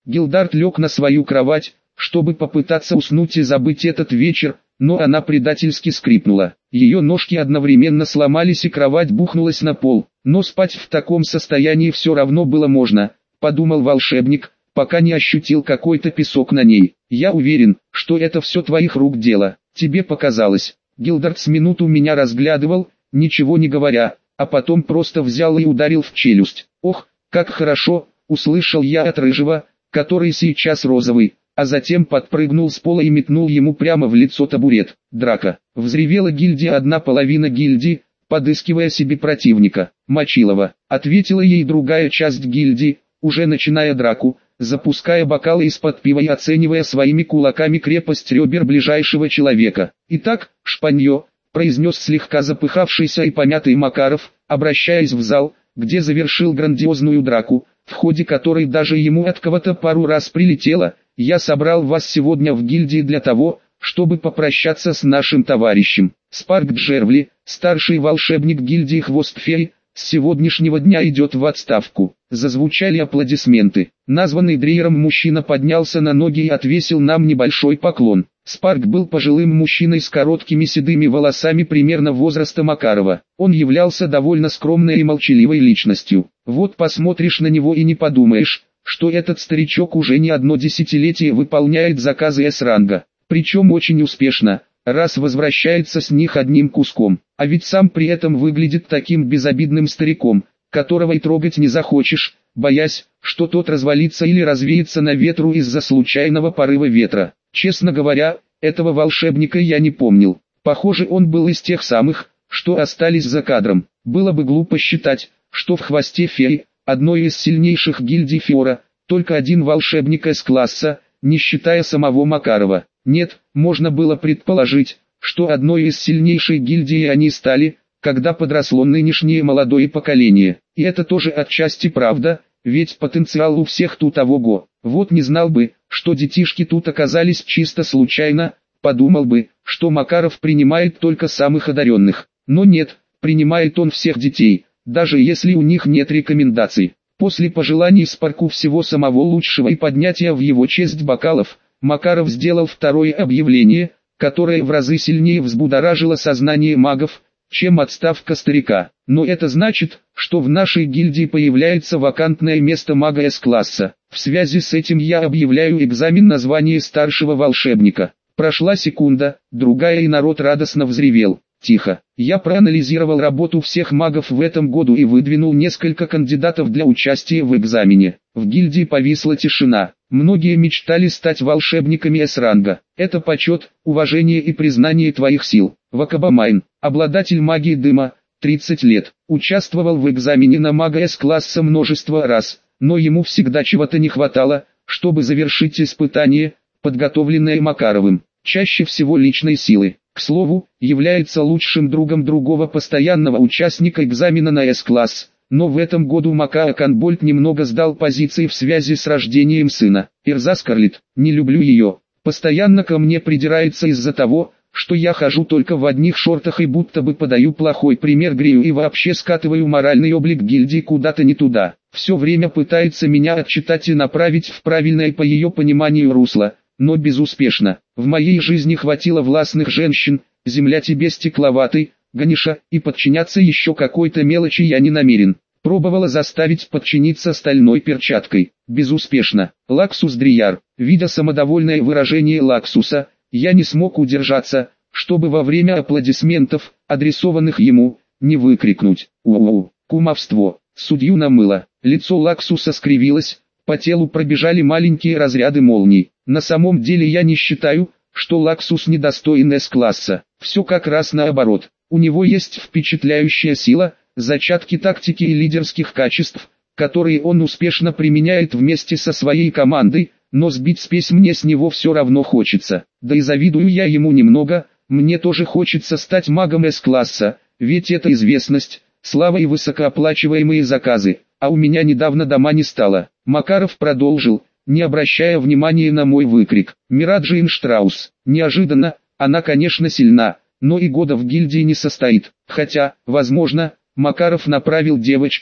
Гилдард лег на свою кровать, чтобы попытаться уснуть и забыть этот вечер, но она предательски скрипнула. Ее ножки одновременно сломались и кровать бухнулась на пол. Но спать в таком состоянии все равно было можно, подумал волшебник, пока не ощутил какой-то песок на ней. Я уверен, что это все твоих рук дело. Тебе показалось. Гилдард с минуту меня разглядывал, ничего не говоря, а потом просто взял и ударил в челюсть. Ох, как хорошо, услышал я от рыжего, который сейчас розовый, а затем подпрыгнул с пола и метнул ему прямо в лицо табурет. Драка. Взревела гильдия, одна половина гильдии, подыскивая себе противника. Мочилова. Ответила ей другая часть гильдии, уже начиная драку, запуская бокалы из-под пива и оценивая своими кулаками крепость ребер ближайшего человека. «Итак, шпанье», — произнес слегка запыхавшийся и помятый Макаров, обращаясь в зал, где завершил грандиозную драку, в ходе которой даже ему от кого-то пару раз прилетело. «Я собрал вас сегодня в гильдии для того, чтобы попрощаться с нашим товарищем. Спарк Джервли, старший волшебник гильдии Хвост-Фей, с сегодняшнего дня идет в отставку». Зазвучали аплодисменты. Названный Дрейером мужчина поднялся на ноги и отвесил нам небольшой поклон. Спарк был пожилым мужчиной с короткими седыми волосами примерно возраста Макарова. Он являлся довольно скромной и молчаливой личностью. Вот посмотришь на него и не подумаешь, что этот старичок уже не одно десятилетие выполняет заказы С-ранга. Причем очень успешно, раз возвращается с них одним куском. А ведь сам при этом выглядит таким безобидным стариком, которого и трогать не захочешь, боясь, что тот развалится или развеется на ветру из-за случайного порыва ветра. Честно говоря, этого волшебника я не помнил. Похоже, он был из тех самых, что остались за кадром. Было бы глупо считать, что в Хвосте Феи, одной из сильнейших гильдий Фиора, только один волшебник С-класса, не считая самого Макарова. Нет, можно было предположить, что одной из сильнейших гильдий они стали, когда подросло нынешнее молодое поколение. И это тоже отчасти правда, ведь потенциал у всех тут ого-го. Вот не знал бы, что детишки тут оказались чисто случайно, подумал бы, что Макаров принимает только самых одаренных. Но нет, принимает он всех детей, даже если у них нет рекомендаций. После пожеланий Спарку всего самого лучшего и поднятия в его честь бокалов, Макаров сделал второе объявление, которое в разы сильнее взбудоражило сознание магов, чем отставка старика. Но это значит, что в нашей гильдии появляется вакантное место мага С-класса. В связи с этим я объявляю экзамен на звание старшего волшебника. Прошла секунда, другая и народ радостно взревел. Тихо. Я проанализировал работу всех магов в этом году и выдвинул несколько кандидатов для участия в экзамене. В гильдии повисла тишина. Многие мечтали стать волшебниками С-ранга. Это почет, уважение и признание твоих сил. Вакабамайн, обладатель магии дыма, 30 лет, участвовал в экзамене на мага С-класса множество раз, но ему всегда чего-то не хватало, чтобы завершить испытание, подготовленное Макаровым, чаще всего личной силы. К слову, является лучшим другом другого постоянного участника экзамена на С-класс, но в этом году Макаа Канбольд немного сдал позиции в связи с рождением сына. Ирза Скарлетт, не люблю ее, постоянно ко мне придирается из-за того, что я хожу только в одних шортах и будто бы подаю плохой пример Грею и вообще скатываю моральный облик гильдии куда-то не туда. Все время пытается меня отчитать и направить в правильное по ее пониманию русло, но безуспешно. В моей жизни хватило властных женщин, земля тебе стекловатый, Ганиша, и подчиняться еще какой-то мелочи я не намерен. Пробовала заставить подчиниться стальной перчаткой. Безуспешно. Лаксус Дрияр. Видя самодовольное выражение Лаксуса, я не смог удержаться, чтобы во время аплодисментов, адресованных ему, не выкрикнуть «У-у-у, кумовство». Судью намыло. Лицо Лаксуса скривилось, по телу пробежали маленькие разряды молний. На самом деле я не считаю, что Лаксус недостоин С-класса. Все как раз наоборот. У него есть впечатляющая сила, зачатки тактики и лидерских качеств, которые он успешно применяет вместе со своей командой, но сбить спесь мне с него все равно хочется. Да и завидую я ему немного, мне тоже хочется стать магом С-класса, ведь это известность, слава и высокооплачиваемые заказы, а у меня недавно дома не стало. Макаров продолжил, не обращая внимания на мой выкрик. Мира Джейн Штраус. Неожиданно, она конечно сильна, но и года в гильдии не состоит. Хотя, возможно, Макаров направил девочку,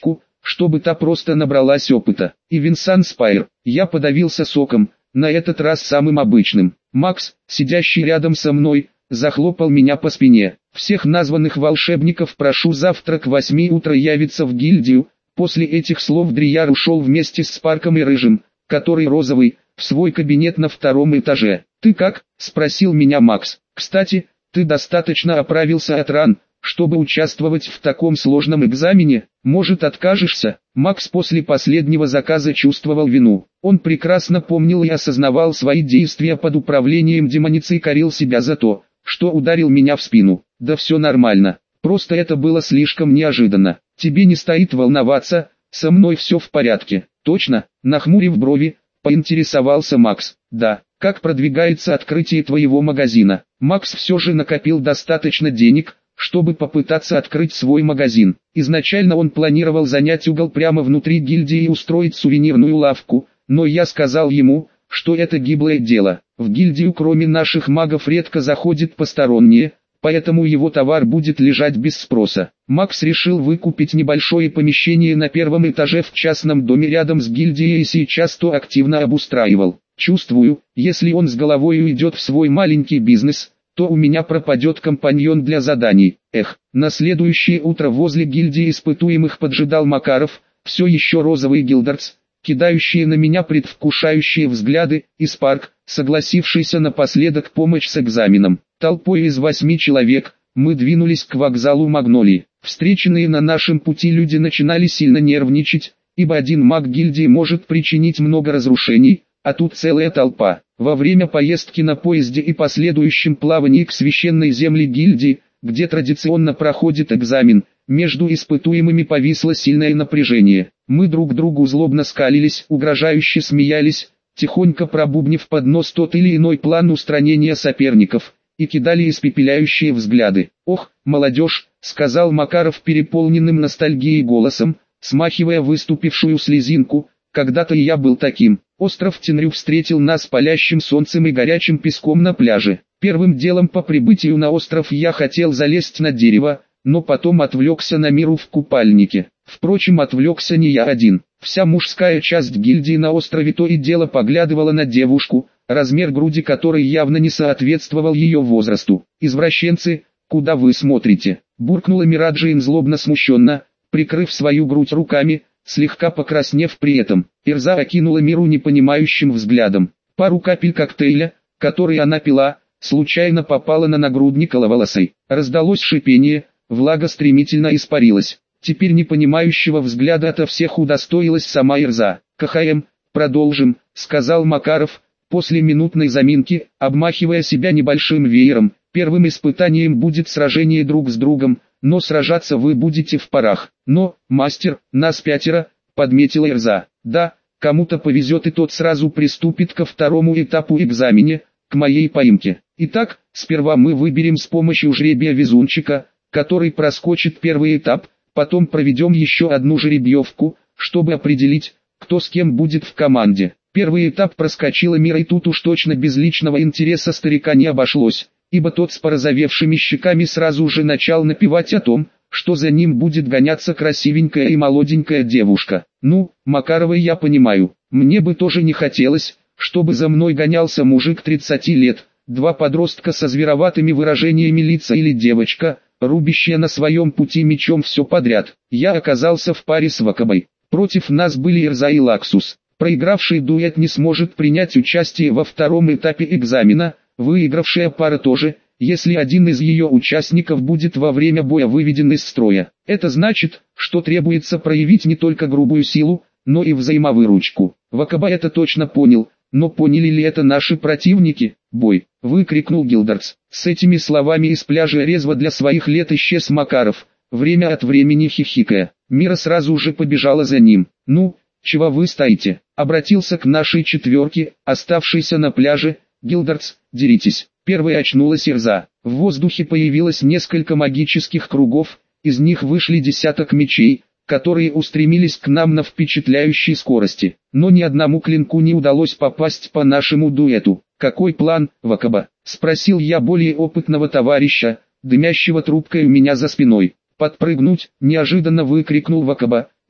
чтобы та просто набралась опыта. И Винсан Спайр, я подавился соком, на этот раз самым обычным. Макс, сидящий рядом со мной, захлопал меня по спине. Всех названных волшебников прошу завтра к 8 утра явиться в гильдию. После этих слов Дрияр ушел вместе с Спарком и Рыжим, который розовый, в свой кабинет на 2-м этаже. «Ты как?» – спросил меня Макс. «Кстати, ты достаточно оправился от ран, чтобы участвовать в таком сложном экзамене? Может, откажешься?» Макс после последнего заказа чувствовал вину. Он прекрасно помнил и осознавал свои действия под управлением демоницы и корил себя за то, что ударил меня в спину. «Да все нормально, просто это было слишком неожиданно. Тебе не стоит волноваться, со мной все в порядке». «Точно?» – нахмурив брови, поинтересовался Макс. «Да, как продвигается открытие твоего магазина?» Макс все же накопил достаточно денег, чтобы попытаться открыть свой магазин. Изначально он планировал занять угол прямо внутри гильдии и устроить сувенирную лавку, но я сказал ему, что это гиблое дело. В гильдию кроме наших магов редко заходят посторонние, поэтому его товар будет лежать без спроса. Макс решил выкупить небольшое помещение на 1-м этаже в частном доме рядом с гильдией и сейчас то активно обустраивал. Чувствую, если он с головой уйдет в свой маленький бизнес, то у меня пропадет компаньон для заданий. На следующее утро возле гильдии испытуемых поджидал Макаров, все еще розовый гилдардс, кидающие на меня предвкушающие взгляды, и Спарк, согласившийся напоследок помочь с экзаменом. Толпой из 8 человек, мы двинулись к вокзалу Магнолии. Встреченные на нашем пути люди начинали сильно нервничать, ибо один маг гильдии может причинить много разрушений, а тут целая толпа. Во время поездки на поезде и последующем плавании к священной земле гильдии, где традиционно проходит экзамен, между испытуемыми повисло сильное напряжение. Мы друг другу злобно скалились, угрожающе смеялись, тихонько пробубнив под нос тот или иной план устранения соперников, и кидали испепеляющие взгляды. «Ох, молодежь», — сказал Макаров переполненным ностальгией голосом, смахивая выступившую слезинку, «когда-то и я был таким». Остров Тенрю встретил нас палящим солнцем и горячим песком на пляже. Первым делом по прибытию на остров я хотел залезть на дерево, но потом отвлекся на Миру в купальнике. Впрочем, отвлекся не я один. Вся мужская часть гильдии на острове то и дело поглядывала на девушку, размер груди которой явно не соответствовал ее возрасту. «Извращенцы, куда вы смотрите?» – буркнула Мираджин злобно смущенно, прикрыв свою грудь руками, слегка покраснев при этом. Ирза окинула Миру непонимающим взглядом. Пару капель коктейля, который она пила, случайно попала на нагрудник Лаволосой. Раздалось шипение, влага стремительно испарилась. Теперь непонимающего взгляда ото всех удостоилась сама Ирза. «КХМ, продолжим», — сказал Макаров, после минутной заминки, обмахивая себя небольшим веером. «Первым испытанием будет сражение друг с другом, но сражаться вы будете в парах». «Но, мастер, нас 5, подметила Ирза. «Да, кому-то повезет и тот сразу приступит ко 2-му этапу экзамена, к моей поимке. Итак, сперва мы выберем с помощью жребия везунчика, который проскочит 1-й этап, потом проведем еще одну жеребьевку, чтобы определить, кто с кем будет в команде». 1-й этап проскочила Мира, и тут уж точно без личного интереса старика не обошлось, ибо тот с порозовевшими щеками сразу же начал напевать о том, что за ним будет гоняться красивенькая и молоденькая девушка. «Ну, Макаровой я понимаю, мне бы тоже не хотелось, чтобы за мной гонялся мужик 30 лет, 2 подростка со звероватыми выражениями лица или девочка, рубящая на своем пути мечом все подряд. Я оказался в паре с Вакабой. Против нас были Ирза и Лаксус. Проигравший дуэт не сможет принять участие во 2-м этапе экзамена, выигравшая пара тоже, если один из ее участников будет во время боя выведен из строя. Это значит, что требуется проявить не только грубую силу, но и взаимовыручку. Вакаба это точно понял, но поняли ли это наши противники? «Бой!» — выкрикнул Гилдардс. С этими словами из пляжа резво для своих лет исчез Макаров, время от времени хихикая. Мира сразу же побежала за ним. «Ну, чего вы стоите?» — обратился к нашей 4, оставшейся на пляже. «Гилдардс, деритесь». Первой очнулась Ирза. В воздухе появилось несколько магических кругов, из них вышли десяток мечей, которые устремились к нам на впечатляющей скорости. Но ни одному клинку не удалось попасть по нашему дуэту. «Какой план, Вакаба?» — спросил я более опытного товарища, дымящего трубкой у меня за спиной. «Подпрыгнуть!» — неожиданно выкрикнул Вакаба,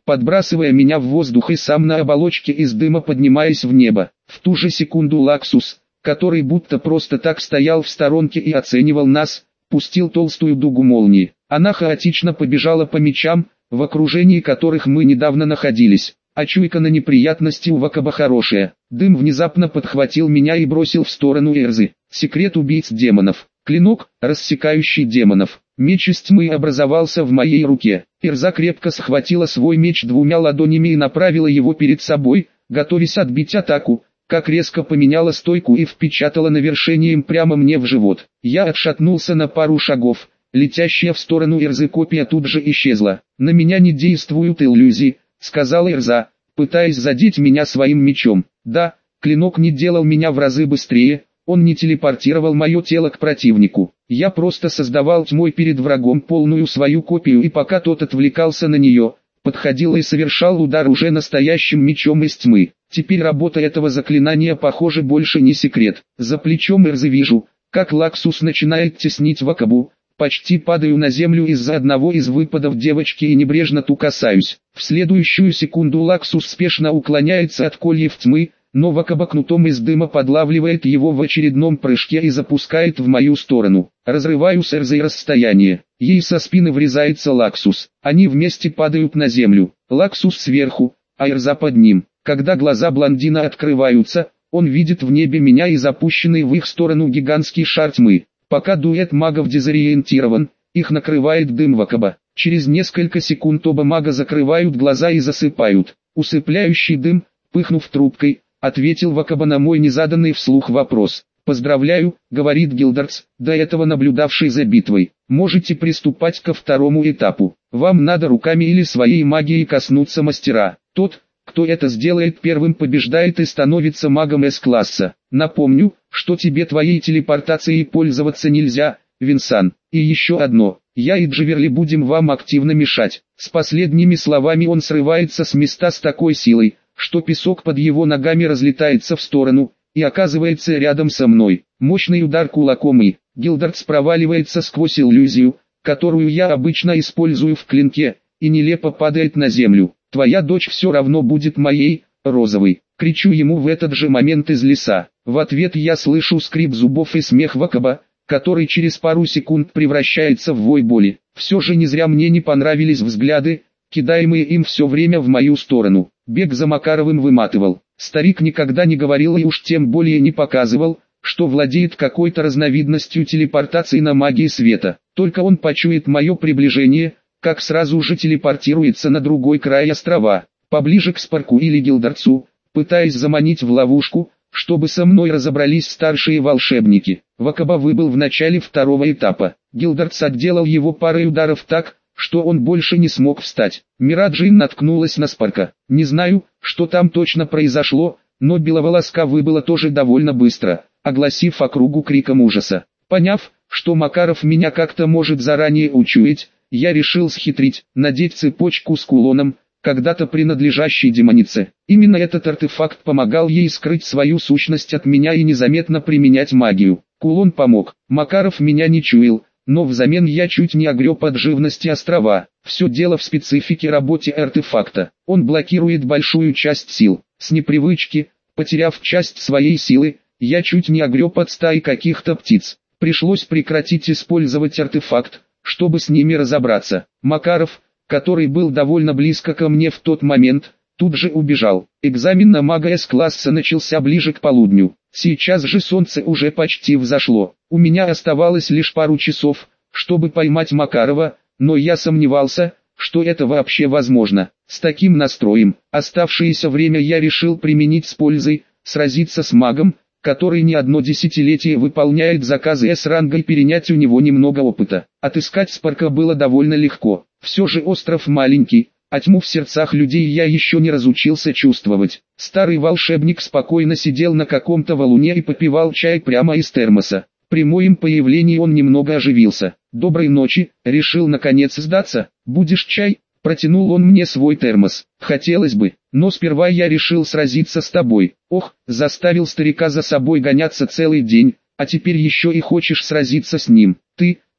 подбрасывая меня в воздух и сам на оболочке из дыма поднимаясь в небо. В ту же секунду Лаксус, который будто просто так стоял в сторонке и оценивал нас, пустил толстую дугу молнии. Она хаотично побежала по мечам, в окружении которых мы недавно находились. А чуйка на неприятности у Вакаба хорошая. Дым внезапно подхватил меня и бросил в сторону Эрзы. Секрет убийц демонов. Клинок, рассекающий демонов. Меч из тьмы образовался в моей руке. Эрза крепко схватила свой меч двумя ладонями и направила его перед собой, готовясь отбить атаку, как резко поменяла стойку и впечатала навершением прямо мне в живот. Я отшатнулся на пару шагов. Летящая в сторону Эрзы копья тут же исчезла. «На меня не действуют иллюзии», — сказала Эрза, пытаясь задеть меня своим мечом. Да, клинок не делал меня в разы быстрее, он не телепортировал мое тело к противнику. Я просто создавал тьмой перед врагом полную свою копию, и пока тот отвлекался на нее, подходил и совершал удар уже настоящим мечом из тьмы. Теперь работа этого заклинания, похоже, больше не секрет. За плечом Эрзы вижу, как Лаксус начинает теснить Вакабу. Почти падаю на землю из-за одного из выпадов девочки и небрежно ту касаюсь. В следующую секунду Лаксус спешно уклоняется от кольев тьмы, но Вакаба кнутом из дыма подлавливает его в очередном прыжке и запускает в мою сторону. Разрываю с Эрзой расстояние. Ей со спины врезается Лаксус. Они вместе падают на землю. Лаксус сверху, а Эрза под ним. Когда глаза блондина открываются, он видит в небе меня и запущенный в их сторону гигантский шар тьмы. Пока дуэт магов дезориентирован, их накрывает дым Вакаба. Через несколько секунд оба мага закрывают глаза и засыпают. Усыпляющий дым, пыхнув трубкой, ответил Вакаба на мой незаданный вслух вопрос. «Поздравляю», — говорит Гилдардс, до этого наблюдавший за битвой. «Можете приступать ко второму этапу. Вам надо руками или своей магией коснуться мастера. Тот, кто это сделает первым, побеждает и становится магом С-класса. Напомню, что тебе твоей телепортацией пользоваться нельзя, Винсан. И еще одно, я и Дживерли будем вам активно мешать». С последними словами он срывается с места с такой силой, что песок под его ногами разлетается в сторону, и оказывается рядом со мной. Мощный удар кулаком, и Гилдардс проваливается сквозь иллюзию, которую я обычно использую в клинке, и нелепо падает на землю. «Твоя дочь все равно будет моей, розовой», — кричу ему в этот же момент из леса. В ответ я слышу скрип зубов и смех Вакаба, который через пару секунд превращается в вой боли. Все же не зря мне не понравились взгляды, кидаемые им все время в мою сторону. Бег за Макаровым выматывал. Старик никогда не говорил и уж тем более не показывал, что владеет какой-то разновидностью телепортации на магии света. Только он почует мое приближение, как сразу же телепортируется на другой край острова, поближе к Спарку или Гилдардсу, пытаясь заманить в ловушку, чтобы со мной разобрались старшие волшебники. Вакаба выбыл в начале второго этапа. Гилдардс отделал его парой ударов так, что он больше не смог встать. Мираджин наткнулась на Спарка. Не знаю, что там точно произошло, но беловолоска выбыла тоже довольно быстро, огласив округу криком ужаса. Поняв, что Макаров меня как-то может заранее учуять, я решил схитрить, надеть цепочку с кулоном, когда-то принадлежащей демонице. Именно этот артефакт помогал ей скрыть свою сущность от меня и незаметно применять магию. Кулон помог. Макаров меня не чуял, но взамен я чуть не огреб от живности острова. Все дело в специфике работы артефакта. Он блокирует большую часть сил. С непривычки, потеряв часть своей силы, я чуть не огреб от стаи каких-то птиц. Пришлось прекратить использовать артефакт, чтобы с ними разобраться. Макаров, который был довольно близко ко мне в тот момент, тут же убежал. Экзамен на мага С-класса начался ближе к полудню. Сейчас же солнце уже почти взошло. У меня оставалось лишь пару часов, чтобы поймать Макарова, но я сомневался, что это вообще возможно. С таким настроем, оставшееся время я решил применить с пользой, сразиться с магом, который не одно десятилетие выполняет заказы С-ранга, и перенять у него немного опыта. Отыскать Спарка было довольно легко. Все же остров маленький, а тьму в сердцах людей я еще не разучился чувствовать. Старый волшебник спокойно сидел на каком-то валуне и попивал чай прямо из термоса. При моем появлении он немного оживился. «Доброй ночи», решил наконец сдаться. «Будешь чай?» Протянул он мне свой термос. «Хотелось бы, но сперва я решил сразиться с тобой». «Ох, заставил старика за собой гоняться целый день, а теперь еще и хочешь сразиться с ним. Ты,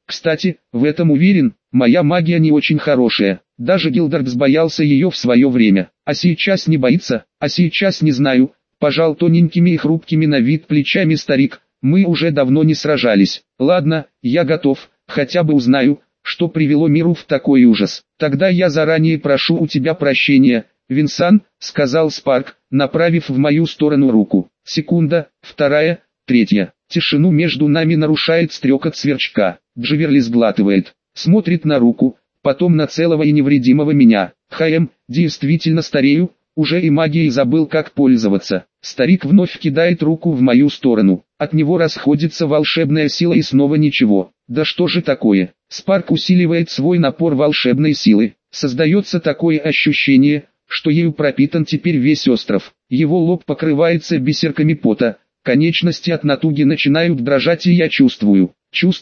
Кстати, в этом уверен, моя магия не очень хорошая. Даже Гилдардс боялся ее в свое время. А сейчас не боится, а сейчас не знаю. Пожал тоненькими и хрупкими на вид плечами старик. Мы уже давно не сражались. Ладно, я готов, хотя бы узнаю, что привело миру в такой ужас. Тогда я заранее прошу у тебя прощения, Винсан, сказал Спарк, направив в мою сторону руку. Секунда, вторая, третья. Тишину между нами нарушает стрекот сверчка. Дживерли сглатывает, смотрит на руку, потом на целого и невредимого меня. Действительно старею, уже и магией забыл как пользоваться. Старик вновь кидает руку в мою сторону. От него расходится волшебная сила и снова ничего. Да что же такое? Спарк усиливает свой напор волшебной силы. Создается такое ощущение, что ею пропитан теперь весь остров. Его лоб покрывается бисерками пота. Конечности от натуги начинают дрожать, и я чувствую,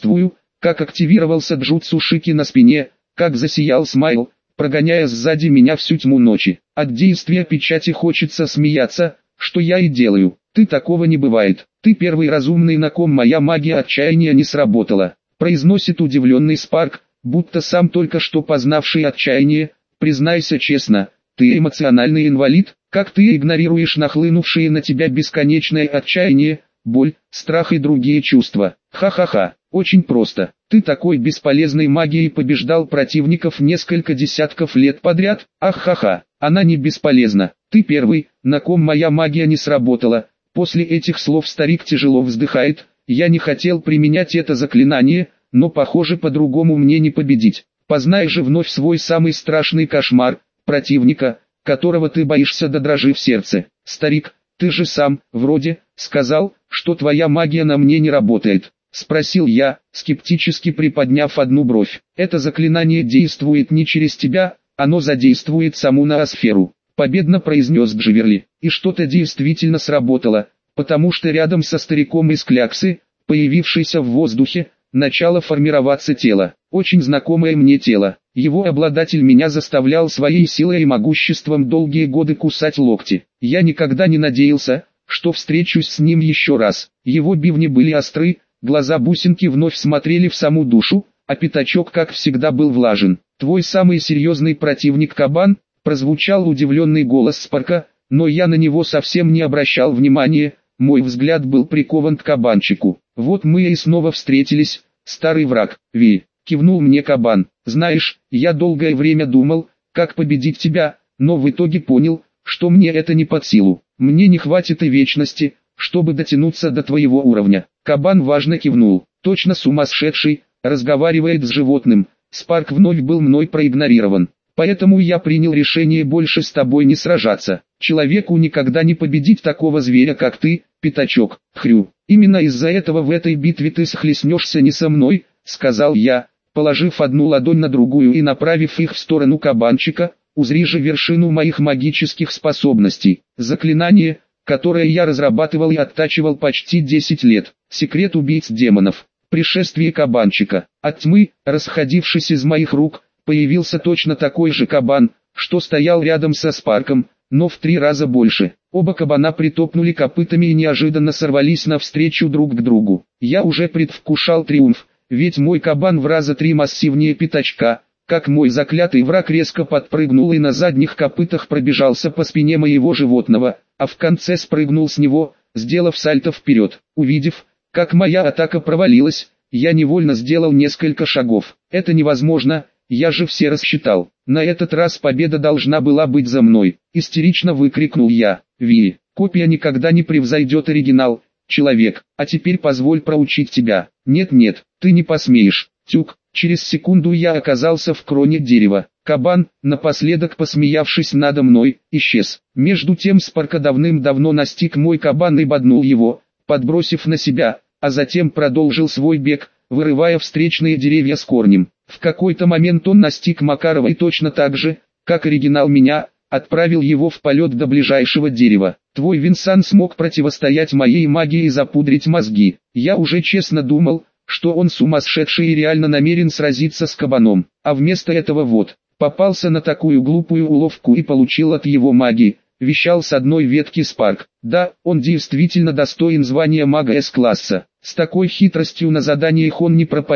как активировался джутсу Шики на спине, как засиял смайл, прогоняя сзади меня всю тьму ночи. От действия печати хочется смеяться, что я и делаю. Ты такого не бывает. Ты первый разумный, на ком моя магия отчаяния не сработала. Произносит удивленный Спарк, будто сам только что познавший отчаяние. Признайся честно, ты эмоциональный инвалид? Как ты игнорируешь нахлынувшие на тебя бесконечное отчаяние, боль, страх и другие чувства? Ха-ха-ха, очень просто. Ты такой бесполезной магией побеждал противников несколько десятков лет подряд. Ах-ха-ха, она не бесполезна. Ты первый, на ком моя магия не сработала. После этих слов старик тяжело вздыхает. Я не хотел применять это заклинание, но похоже, по-другому мне не победить. Познай же вновь свой самый страшный кошмар, противника, которого ты боишься до дрожи в сердце. Старик, ты же сам, вроде, сказал, что твоя магия на мне не работает. Спросил я, скептически приподняв одну бровь. Это заклинание действует не через тебя, оно задействует саму ноосферу. Победно произнес Дживерли. И что-то действительно сработало, потому что рядом со стариком из кляксы, появившейся в воздухе, начало формироваться тело. Очень знакомое мне тело. Его обладатель меня заставлял своей силой и могуществом долгие годы кусать локти. Я никогда не надеялся, что встречусь с ним еще раз. Его бивни были остры, глаза бусинки вновь смотрели в саму душу, а пятачок как всегда был влажен. «Твой самый серьезный противник кабан?» — прозвучал удивленный голос Спарка, но я на него совсем не обращал внимания, мой взгляд был прикован к кабанчику. «Вот мы и снова встретились, старый враг, Ви», — кивнул мне кабан. «Знаешь, я долгое время думал, как победить тебя, но в итоге понял, что мне это не под силу. Мне не хватит и вечности, чтобы дотянуться до твоего уровня». Кабан важно кивнул. «Точно сумасшедший, разговаривает с животным». Спарк вновь был мной проигнорирован. «Поэтому я принял решение больше с тобой не сражаться. Человеку никогда не победить такого зверя, как ты, пятачок, хрю. Именно из-за этого в этой битве ты схлестнешься не со мной», — сказал я, положив одну ладонь на другую и направив их в сторону кабанчика. «Узри же вершину моих магических способностей. Заклинание, которое я разрабатывал и оттачивал почти 10 лет. Секрет убийц демонов. Пришествие кабанчика. От тьмы, расходившись из моих рук, появился точно такой же кабан, что стоял рядом со Спарком, но в 3 раза больше. Оба кабана притопнули копытами и неожиданно сорвались навстречу друг к другу. Я уже предвкушал триумф, ведь мой кабан в раза 3 массивнее пятачка, как мой заклятый враг резко подпрыгнул и на задних копытах пробежался по спине моего животного, а в конце спрыгнул с него, сделав сальто вперед. Увидев, как моя атака провалилась, я невольно сделал несколько шагов. Это невозможно, я же все рассчитал. На этот раз победа должна была быть за мной. Истерично выкрикнул я. Ви, копия никогда не превзойдет оригинал, человек. А теперь позволь проучить тебя. Нет-нет, ты не посмеешь. Тюк. Через секунду я оказался в кроне дерева. Кабан, напоследок посмеявшись надо мной, исчез. Между тем Спарка давным-давно настиг мой кабан и боднул его, подбросив на себя, а затем продолжил свой бег, вырывая встречные деревья с корнем. В какой-то момент он настиг Макарова и точно так же, как оригинал меня, отправил его в полет до ближайшего дерева. Твой Винсан смог противостоять моей магии и запудрить мозги. Я уже честно думал, что он сумасшедший и реально намерен сразиться с кабаном, а вместо этого вот, попался на такую глупую уловку и получил от его магии, вещал с одной ветки Спарк. Да, он действительно достоин звания мага С-класса. С такой хитростью на заданиях он не пропадет,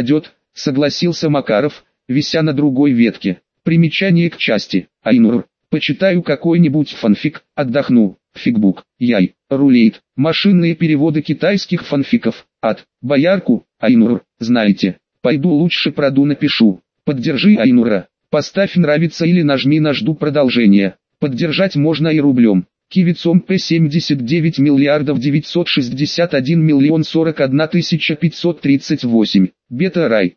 согласился Макаров, вися на другой ветке. Примечание к части. Айнур. Почитаю какой-нибудь фанфик, отдохну. Фигбук. Яй. Рулейт. Машинные переводы китайских фанфиков. От. Боярку. Айнур. Знаете. Пойду лучше проду напишу. Поддержи Айнура. Поставь нравится или нажми на жду продолжения. Поддержать можно и рублем. Кивицом П79 миллиардов 961 миллион 41 тысяча 538. Бета-рай.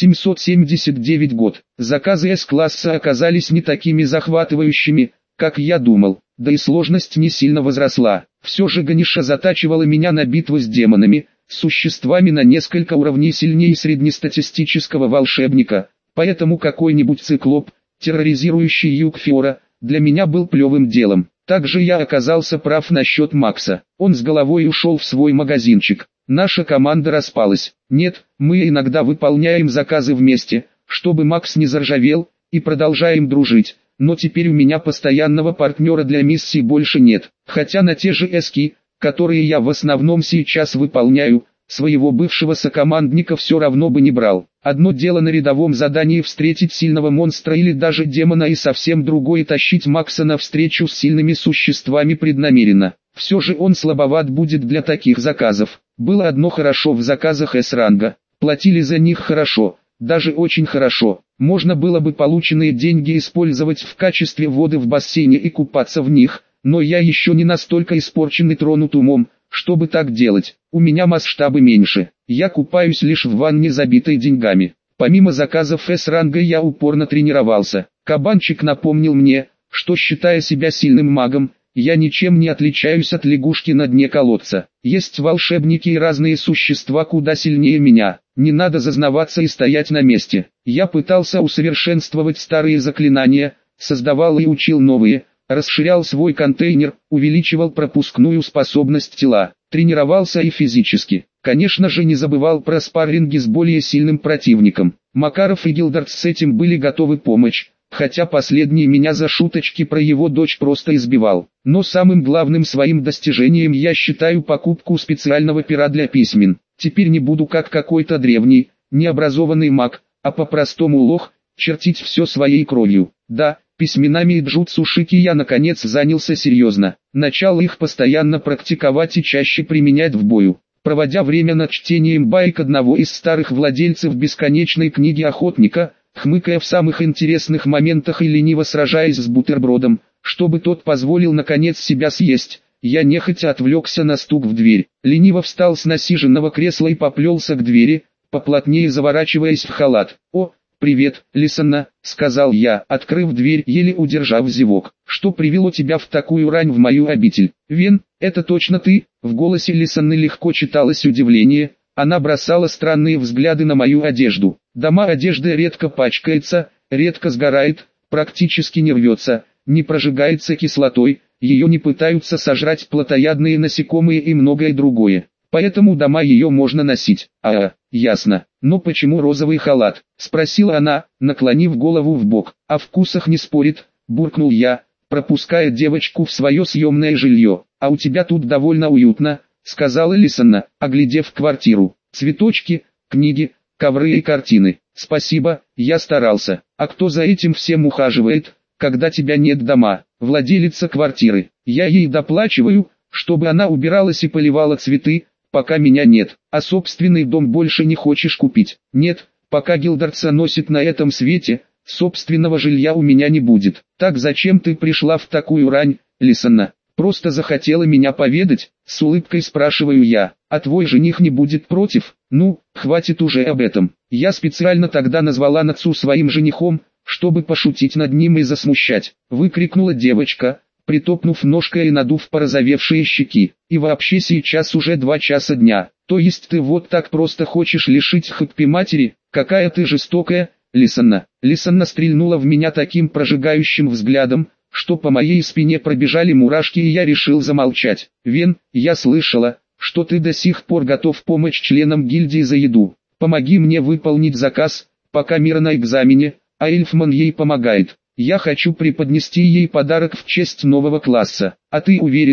Х-779 год. Заказы С-класса оказались не такими захватывающими, как я думал. Да и сложность не сильно возросла. Все же Ганиша затачивала меня на битву с демонами, существами на несколько уровней сильнее среднестатистического волшебника. Поэтому какой-нибудь циклоп, терроризирующий юг Фиора, для меня был плевым делом. Также я оказался прав насчет Макса. Он с головой ушел в свой магазинчик. Наша команда распалась. Нет, мы иногда выполняем заказы вместе, чтобы Макс не заржавел, и продолжаем дружить. Но теперь у меня постоянного партнера для миссий больше нет. Хотя на те же эски, которые я в основном сейчас выполняю, своего бывшего сокомандника все равно бы не брал. Одно дело на рядовом задании встретить сильного монстра или даже демона, и совсем другое тащить Макса на встречу с сильными существами преднамеренно. Все же он слабоват будет для таких заказов. Было одно хорошо в заказах С-ранга. Платили за них хорошо, даже очень хорошо. Можно было бы полученные деньги использовать в качестве воды в бассейне и купаться в них, но я еще не настолько испорчен и тронут умом, чтобы так делать. У меня масштабы меньше. Я купаюсь лишь в ванне, забитой деньгами. Помимо заказов С-ранга я упорно тренировался. Кабанчик напомнил мне, что, считая себя сильным магом, я ничем не отличаюсь от лягушки на дне колодца. Есть волшебники и разные существа куда сильнее меня. Не надо зазнаваться и стоять на месте. Я пытался усовершенствовать старые заклинания, создавал и учил новые, расширял свой контейнер, увеличивал пропускную способность тела, тренировался и физически. Конечно же, не забывал про спарринги с более сильным противником. Макаров и Гилдарт с этим были готовы помочь, хотя последний меня за шуточки про его дочь просто избивал. Но самым главным своим достижением я считаю покупку специального пера для письмен. Теперь не буду как какой-то древний, необразованный маг, а по-простому лох, чертить все своей кровью. Да, письменами и джутсу-шики я наконец занялся серьезно. Начал их постоянно практиковать и чаще применять в бою. Проводя время над чтением баек одного из старых владельцев бесконечной книги охотника, хмыкая в самых интересных моментах и лениво сражаясь с бутербродом, чтобы тот позволил наконец себя съесть, я нехотя отвлекся на стук в дверь. Лениво встал с насиженного кресла и поплелся к двери, поплотнее заворачиваясь в халат. «О, привет, Лисанна», — сказал я, открыв дверь, еле удержав зевок. «Что привело тебя в такую рань в мою обитель?» «Вен, это точно ты?» В голосе Лисанны легко читалось удивление. Она бросала странные взгляды на мою одежду. Дома одежды редко пачкается, редко сгорает, практически не рвется, не прожигается кислотой, ее не пытаются сожрать плотоядные насекомые и многое другое. Поэтому дома ее можно носить. Ясно. Но почему розовый халат? Спросила она, наклонив голову в бок. О вкусах не спорит, буркнул я, пропуская девочку в свое съемное жилье. А у тебя тут довольно уютно, сказала Лисанна, оглядев квартиру. Цветочки, книги, ковры и картины. Спасибо, я старался. А кто за этим всем ухаживает, когда тебя нет дома? Владелица квартиры. Я ей доплачиваю, чтобы она убиралась и поливала цветы, пока меня нет. А собственный дом больше не хочешь купить? Нет, пока Гилдартса носит на этом свете, собственного жилья у меня не будет. Так зачем ты пришла в такую рань, Лисанна? Просто захотела меня поведать, с улыбкой спрашиваю я. А твой жених не будет против? Ну, хватит уже об этом. Я специально тогда назвала Нацу своим женихом, чтобы пошутить над ним и засмущать. Выкрикнула девочка, притопнув ножкой и надув порозовевшие щеки. И вообще сейчас уже 2 часа дня. То есть ты вот так просто хочешь лишить Хэппи матери? Какая ты жестокая, Лисанна. Лисанна стрельнула в меня таким прожигающим взглядом, что по моей спине пробежали мурашки, и я решил замолчать. Вен, я слышала, что ты до сих пор готов помочь членам гильдии за еду. Помоги мне выполнить заказ, пока Мира на экзамене, а Эльфман ей помогает. Я хочу преподнести ей подарок в честь нового класса. А ты уверена,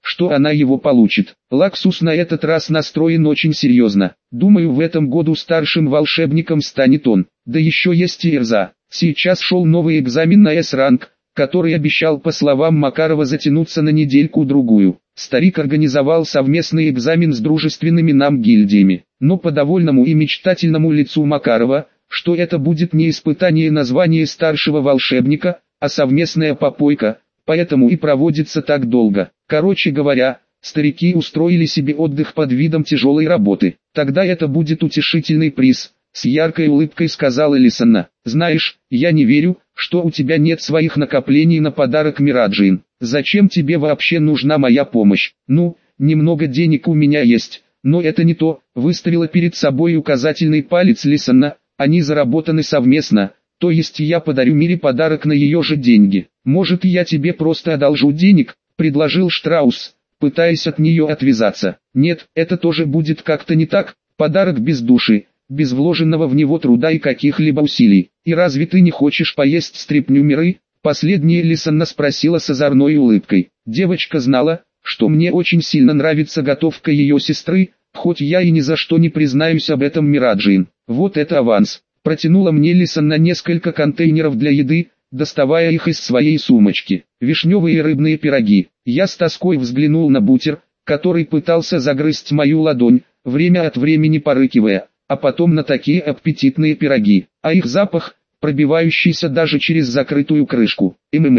что она его получит. Лаксус на этот раз настроен очень серьезно. Думаю, в этом году старшим волшебником станет он. Да еще есть и Эрза. Сейчас шел новый экзамен на С-ранг, который обещал, по словам Макарова, затянуться на недельку-другую. Старик организовал совместный экзамен с дружественными нам гильдиями. Но по довольному и мечтательному лицу Макарова, что это будет не испытание на звание старшего волшебника, а совместная попойка, поэтому и проводится так долго. Короче говоря, старики устроили себе отдых под видом тяжелой работы. Тогда это будет утешительный приз, с яркой улыбкой сказала Лисанна. Знаешь, я не верю, что у тебя нет своих накоплений на подарок Мираджин. Зачем тебе вообще нужна моя помощь? Ну, немного денег у меня есть, но это не то, выставила перед собой указательный палец Лисанна, они заработаны совместно. То есть я подарю Мире подарок на ее же деньги. Может, я тебе просто одолжу денег, предложил Штраус, пытаясь от нее отвязаться. Нет, это тоже будет как-то не так. Подарок без души, без вложенного в него труда и каких-либо усилий. И разве ты не хочешь поесть стряпню Миры? Последняя Лисанна спросила с озорной улыбкой. Девочка знала, что мне очень сильно нравится готовка ее сестры, хоть я и ни за что не признаюсь об этом Мираджин. Вот это аванс. Протянула мне Лисанна несколько контейнеров для еды, доставая их из своей сумочки. Вишневые рыбные пироги. Я с тоской взглянул на бутер, который пытался загрызть мою ладонь, время от времени порыкивая, а потом на такие аппетитные пироги. А их запах, пробивающийся даже через закрытую крышку.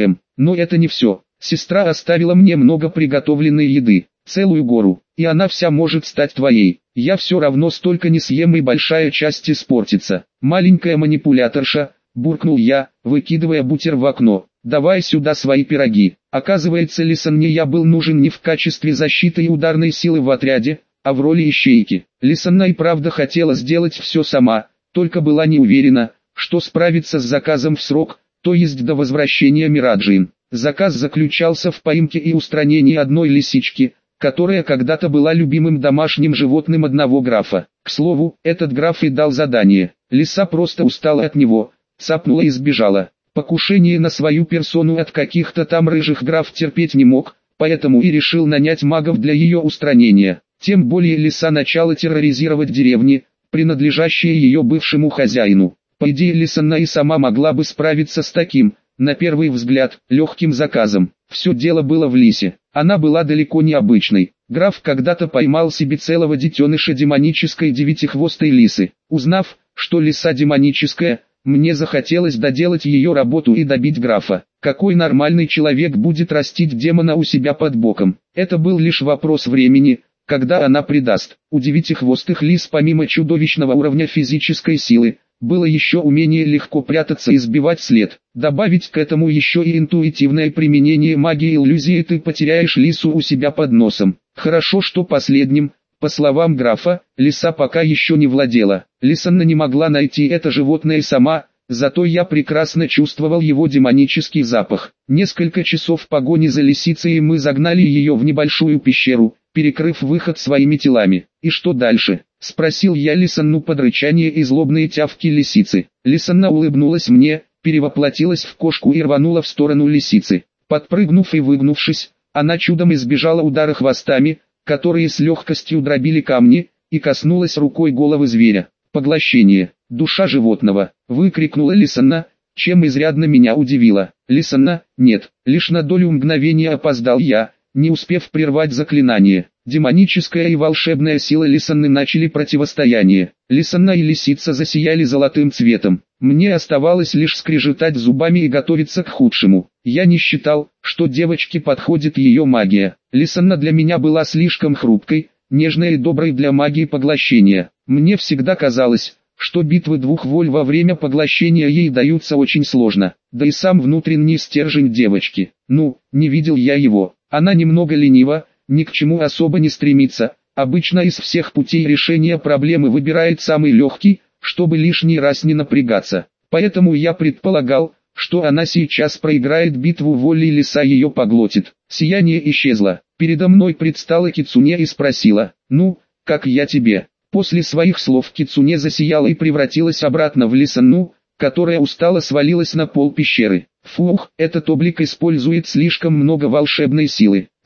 Но это не все. Сестра оставила мне много приготовленной еды, целую гору, и она вся может стать твоей. Я все равно столько не съем, и большая часть испортится. Маленькая манипуляторша, буркнул я, выкидывая бутер в окно. Давай сюда свои пироги. Оказывается, Лисанне я был нужен не в качестве защиты и ударной силы в отряде, а в роли ищейки. Лисанна и правда хотела сделать все сама, только была не уверена, что справится с заказом в срок, то есть до возвращения Мираджин. Заказ заключался в поимке и устранении одной лисички, которая когда-то была любимым домашним животным одного графа. К слову, этот граф и дал задание. Лиса просто устала от него, цапнула и сбежала. Покушение на свою персону от каких-то там рыжих граф терпеть не мог, поэтому и решил нанять магов для ее устранения. Тем более Лиса начала терроризировать деревни, принадлежащие ее бывшему хозяину. По идее, Лисанна и сама могла бы справиться с таким, на первый взгляд, легким заказом. Все дело было в Лисе. Она была далеко не обычной. Граф когда-то поймал себе целого детеныша демонической девятихвостой лисы. Узнав, что лиса демоническая, мне захотелось доделать ее работу и добить графа. Какой нормальный человек будет растить демона у себя под боком? Это был лишь вопрос времени, когда она предаст. У девятихвостых лис помимо чудовищного уровня физической силы, было еще умение легко прятаться и сбивать след. Добавить к этому еще и интуитивное применение магии иллюзии, ты потеряешь лису у себя под носом. Хорошо, что последним, по словам графа, лиса пока еще не владела. Лисанна не могла найти это животное сама, зато я прекрасно чувствовал его демонический запах. Несколько часов погони за лисицей, и мы загнали ее в небольшую пещеру, перекрыв выход своими телами. «И что дальше?» — спросил я Лисанну под рычание и злобные тявки лисицы. Лисанна улыбнулась мне, перевоплотилась в кошку и рванула в сторону лисицы. Подпрыгнув и выгнувшись, она чудом избежала удара хвостами, которые с легкостью дробили камни, и коснулась рукой головы зверя. «Поглощение, душа животного!» — выкрикнула Лисанна, чем изрядно меня удивила. «Лисанна, нет!» Лишь на долю мгновения опоздал я, не успев прервать заклинание. Демоническая и волшебная сила Лисанны начали противостояние. Лисанна и лисица засияли золотым цветом. Мне оставалось лишь скрежетать зубами и готовиться к худшему. Я не считал, что девочке подходит ее магия. Лисанна для меня была слишком хрупкой, нежной и доброй для магии поглощения. Мне всегда казалось, что битвы двух воль во время поглощения ей даются очень сложно. Да и сам внутренний стержень девочки. Не видел я его. Она немного ленива, ни к чему особо не стремится, обычно из всех путей решения проблемы выбирает самый легкий, чтобы лишний раз не напрягаться. Поэтому я предполагал, что она сейчас проиграет битву воли и лиса ее поглотит. Сияние исчезло. Передо мной предстала Кицуне и спросила: «Ну, как я тебе?» После своих слов Кицуне засияла и превратилась обратно в Лисанну, которая устало свалилась на пол пещеры. «Фух, этот облик использует слишком много волшебной силы»,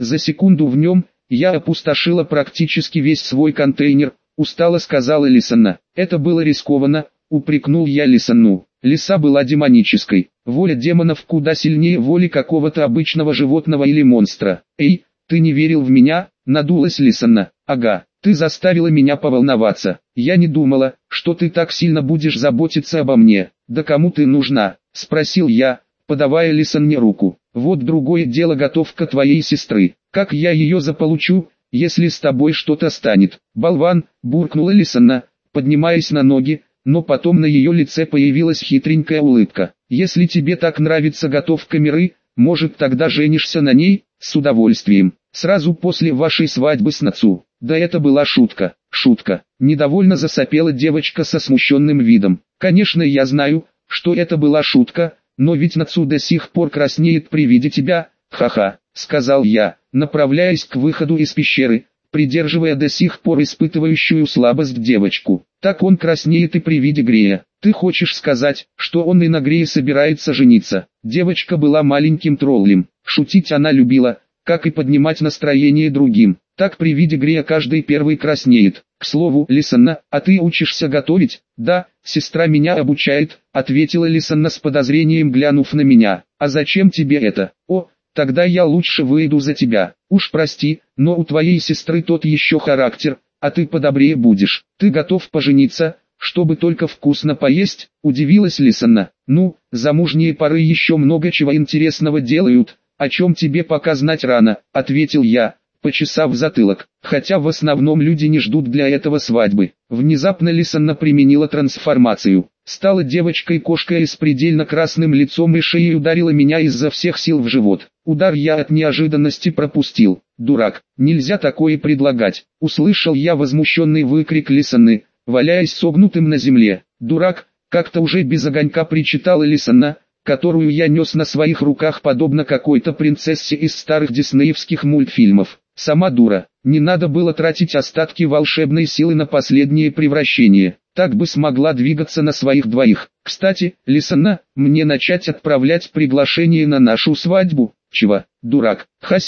За секунду в нем, я опустошила практически весь свой контейнер, устало сказала Лисанна. Это было рискованно, упрекнул я Лисанну. Лиса была демонической. Воля демонов куда сильнее воли какого-то обычного животного или монстра. Эй, ты не верил в меня? Надулась Лисанна. Ага, ты заставила меня поволноваться. Я не думала, что ты так сильно будешь заботиться обо мне. Да кому ты нужна? Спросил я, подавая Лисанне руку. Вот другое дело готовка твоей сестры. Как я ее заполучу, если с тобой что-то станет? Болван, буркнула Лисанна, поднимаясь на ноги, но потом на ее лице появилась хитренькая улыбка. Если тебе так нравится готовка Миры, может тогда женишься на ней? С удовольствием. Сразу после вашей свадьбы с Нацу. Да это была шутка. Шутка. Недовольно засопела девочка со смущенным видом. Конечно, я знаю, что это была шутка, но ведь Нацу до сих пор краснеет при виде тебя. Ха-ха, сказал я, направляясь к выходу из пещеры, придерживая до сих пор испытывающую слабость девочку. Так он краснеет и при виде Грея. Ты хочешь сказать, что он и на Грее собирается жениться? Девочка была маленьким троллем. Шутить она любила, как и поднимать настроение другим. Так при виде Грея каждый первый краснеет. К слову, Лисанна, а ты учишься готовить? Да, сестра меня обучает, ответила Лисанна с подозрением, глянув на меня. А зачем тебе это? О, тогда я лучше выйду за тебя. Уж прости, но у твоей сестры тот еще характер, а ты подобрее будешь. Ты готов пожениться, чтобы только вкусно поесть? Удивилась Лисанна. Ну, замужние пары еще много чего интересного делают, о чем тебе пока знать рано, ответил я, почесав затылок. Хотя в основном люди не ждут для этого свадьбы. Внезапно Лисанна применила трансформацию. Стала девочкой-кошкой с предельно красным лицом и шеей, ударила меня изо всех сил в живот. Удар я от неожиданности пропустил. Дурак, нельзя такое предлагать. Услышал я возмущенный выкрик Лисанны, валяясь согнутым на земле. Дурак, как-то уже без огонька причитала Лисанна, которую я нес на своих руках подобно какой-то принцессе из старых диснеевских мультфильмов. Сама дура, не надо было тратить остатки волшебной силы на последнее превращение, так бы смогла двигаться на своих двоих. Кстати, Лисанна, мне начать отправлять приглашение на нашу свадьбу? Чего, дурак?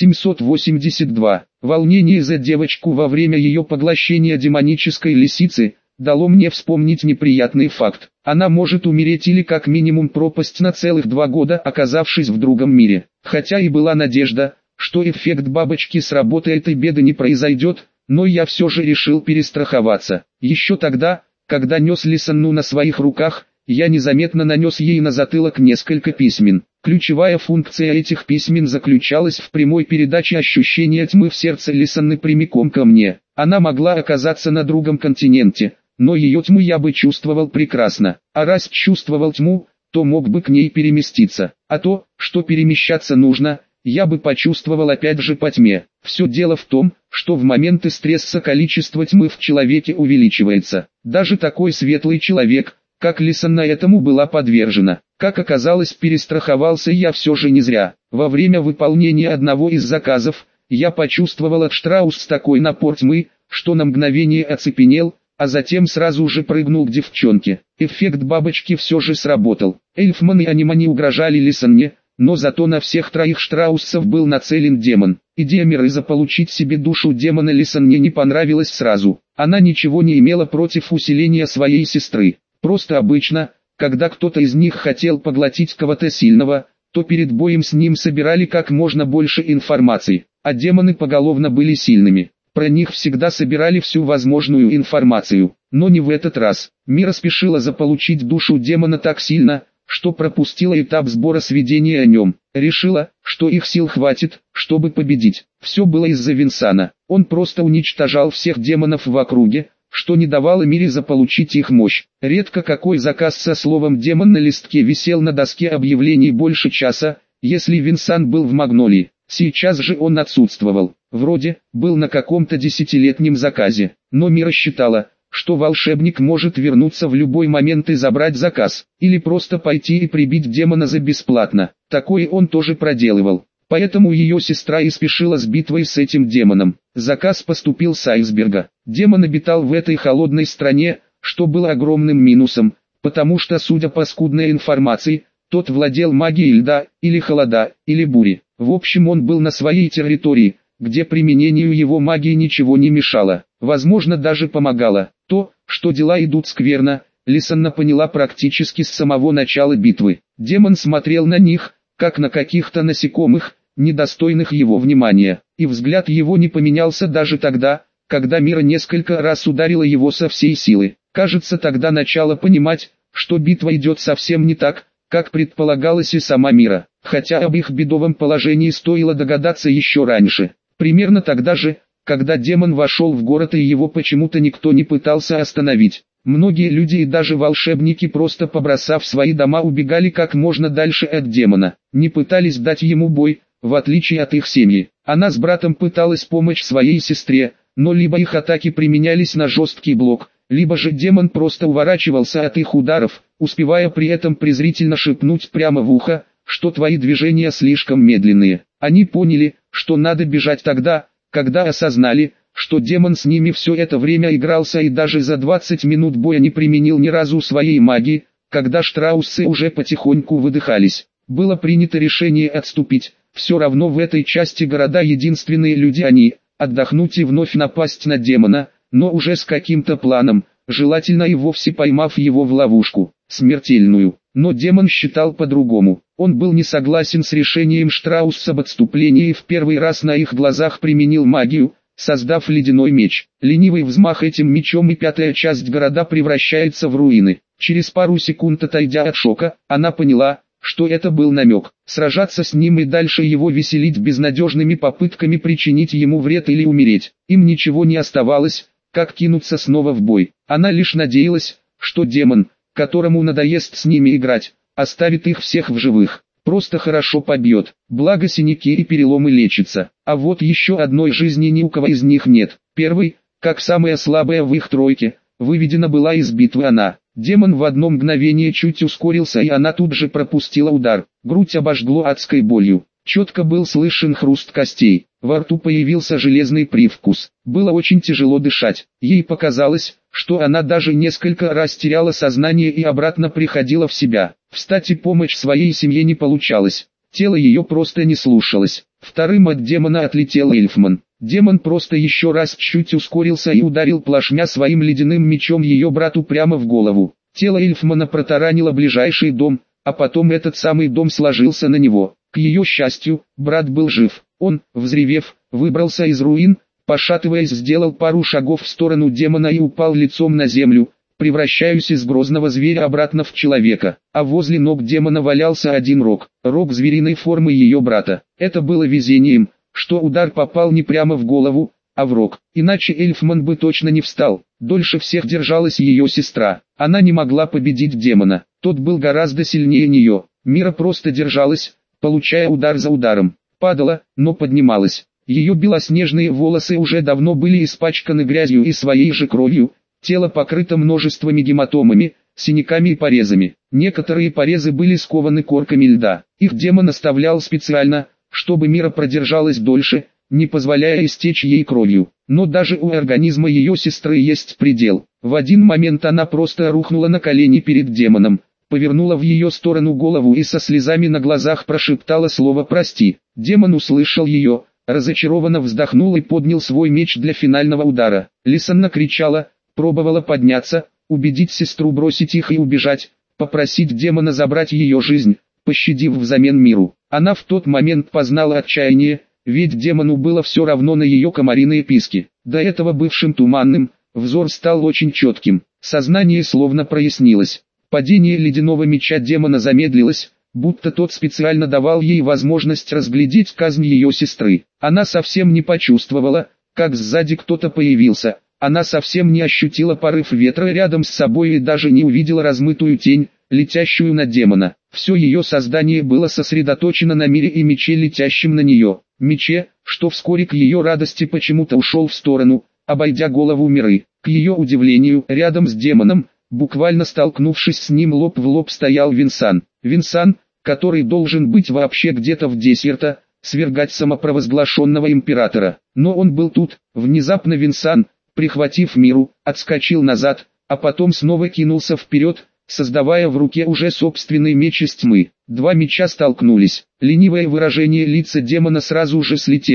Х-782. Волнение за девочку во время ее поглощения демонической лисицы дало мне вспомнить неприятный факт. Она может умереть или как минимум пропасть на целых 2 года, оказавшись в другом мире. Хотя и была надежда, что эффект бабочки сработает и беды не произойдет, но я все же решил перестраховаться. Еще тогда, когда нес Лисанну на своих руках, я незаметно нанес ей на затылок несколько письмен. Ключевая функция этих письмен заключалась в прямой передаче ощущения тьмы в сердце Лисанны прямиком ко мне. Она могла оказаться на другом континенте, но ее тьму я бы чувствовал прекрасно. А раз чувствовал тьму, то мог бы к ней переместиться. А то, что перемещаться нужно, я бы почувствовал опять же по тьме. Все дело в том, что в моменты стресса количество тьмы в человеке увеличивается. Даже такой светлый человек, как Лисанна, этому была подвержена. Как оказалось, перестраховался я все же не зря. Во время выполнения одного из заказов, я почувствовал от Штраус такой напор тьмы, что на мгновение оцепенел, а затем сразу же прыгнул к девчонке. Эффект бабочки все же сработал. Эльфман и Анимани угрожали Лисанне, но зато на всех 3 Штрауссов был нацелен демон. Идея Миры заполучить себе душу демона Лисанне не понравилась сразу. Она ничего не имела против усиления своей сестры. Просто обычно, когда кто-то из них хотел поглотить кого-то сильного, то перед боем с ним собирали как можно больше информации, а демоны поголовно были сильными. Про них всегда собирали всю возможную информацию, но не в этот раз. Мира спешила заполучить душу демона так сильно, что пропустила этап сбора сведений о нем. Решила, что их сил хватит, чтобы победить. Все было из-за Винсана. Он просто уничтожал всех демонов в округе, что не давало Мире заполучить их мощь. Редко какой заказ со словом «демон» на листке висел на доске объявлений больше часа, если Винсан был в Магнолии. Сейчас же он отсутствовал. Вроде, был на каком-то 10-летнем заказе. Но Мира считала, что волшебник может вернуться в любой момент и забрать заказ, или просто пойти и прибить демона за бесплатно. Такое он тоже проделывал. Поэтому ее сестра и спешила с битвой с этим демоном. Заказ поступил с айсберга. Демон обитал в этой холодной стране, что было огромным минусом, потому что, судя по скудной информации, тот владел магией льда, или холода, или бури. В общем, он был на своей территории, где применению его магии ничего не мешало, возможно даже помогало. То, что дела идут скверно, Лисанна поняла практически с самого начала битвы. Демон смотрел на них, как на каких-то насекомых, недостойных его внимания, и взгляд его не поменялся даже тогда, когда Мира несколько раз ударила его со всей силы. Кажется, тогда начала понимать, что битва идет совсем не так, как предполагалось и сама Мира, хотя об их бедовом положении стоило догадаться еще раньше. Примерно тогда же, когда демон вошел в город и его почему-то никто не пытался остановить. Многие люди и даже волшебники, просто побросав свои дома, убегали как можно дальше от демона, не пытались дать ему бой, в отличие от их семьи. Она с братом пыталась помочь своей сестре, но либо их атаки применялись на жесткий блок, либо же демон просто уворачивался от их ударов, успевая при этом презрительно шепнуть прямо в ухо, что твои движения слишком медленные. Они поняли, что надо бежать тогда, когда осознали, что демон с ними все это время игрался и даже за 20 минут боя не применил ни разу своей магии, когда штрауссы уже потихоньку выдыхались. Было принято решение отступить, все равно в этой части города единственные люди они, отдохнуть и вновь напасть на демона, но уже с каким-то планом, желательно и вовсе поймав его в ловушку, смертельную. Но демон считал по-другому. Он был не согласен с решением Штраусса об отступлении и в первый раз на их глазах применил магию, создав ледяной меч. Ленивый взмах этим мечом и пятая часть города превращается в руины. Через пару секунд отойдя от шока, она поняла, что это был намек. Сражаться с ним и дальше его веселить безнадежными попытками причинить ему вред или умереть. Им ничего не оставалось, как кинуться снова в бой. Она лишь надеялась, что демон, которому надоест с ними играть, оставит их всех в живых. Просто хорошо побьет, благо синяки и переломы лечатся. А вот еще одной жизни ни у кого из них нет. Первый, как самая слабая в их тройке, выведена была из битвы она. Демон в одно мгновение чуть ускорился, и она тут же пропустила удар. Грудь обожгло адской болью. Четко был слышен хруст костей. Во рту появился железный привкус. Было очень тяжело дышать. Ей показалось, что она даже несколько раз теряла сознание и обратно приходила в себя. Встать и помочь своей семье не получалось. Тело ее просто не слушалось. Вторым от демона отлетел Эльфман. Демон просто еще раз чуть ускорился и ударил плашмя своим ледяным мечом ее брату прямо в голову. Тело Эльфмана протаранило ближайший дом, а потом этот самый дом сложился на него. К ее счастью, брат был жив. Он, взревев, выбрался из руин, пошатываясь, сделал пару шагов в сторону демона и упал лицом на землю, превращаясь из грозного зверя обратно в человека. А возле ног демона валялся один рог звериной формы ее брата. Это было везением, что удар попал не прямо в голову, а в рог. Иначе Эльфман бы точно не встал. Дольше всех держалась ее сестра. Она не могла победить демона. Тот был гораздо сильнее нее. Мира просто держалась, получая удар за ударом. Падала, но поднималась. Ее белоснежные волосы уже давно были испачканы грязью и своей же кровью. Тело покрыто множествами гематомами, синяками и порезами. Некоторые порезы были скованы корками льда. Их демон оставлял специально, чтобы Мира продержалась дольше, не позволяя истечь ей кровью. Но даже у организма ее сестры есть предел. В один момент она просто рухнула на колени перед демоном, повернула в ее сторону голову и со слезами на глазах прошептала слово «прости». Демон услышал ее, разочарованно вздохнул и поднял свой меч для финального удара. Лисанна кричала, пробовала подняться, убедить сестру бросить их и убежать, попросить демона забрать ее жизнь, пощадив взамен Миру. Она в тот момент познала отчаяние, ведь демону было все равно на ее комариные писки. До этого бывшим туманным, взор стал очень четким, сознание словно прояснилось. Падение ледяного меча демона замедлилось, будто тот специально давал ей возможность разглядеть казнь ее сестры. Она совсем не почувствовала, как сзади кто-то появился. Она совсем не ощутила порыв ветра рядом с собой и даже не увидела размытую тень, летящую на демона. Все ее создание было сосредоточено на мире и мече, летящем на нее. Мече, что вскоре к ее радости почему-то ушел в сторону, обойдя голову Миры. К ее удивлению, рядом с демоном, буквально столкнувшись с ним лоб в лоб, стоял Винсан. Винсан, который должен быть вообще где-то в Десерта, свергать самопровозглашенного императора. Но он был тут. Внезапно Винсан, прихватив Миру, отскочил назад, а потом снова кинулся вперед, создавая в руке уже собственный меч из тьмы. Два меча столкнулись. Ленивое выражение лица демона сразу же слетело,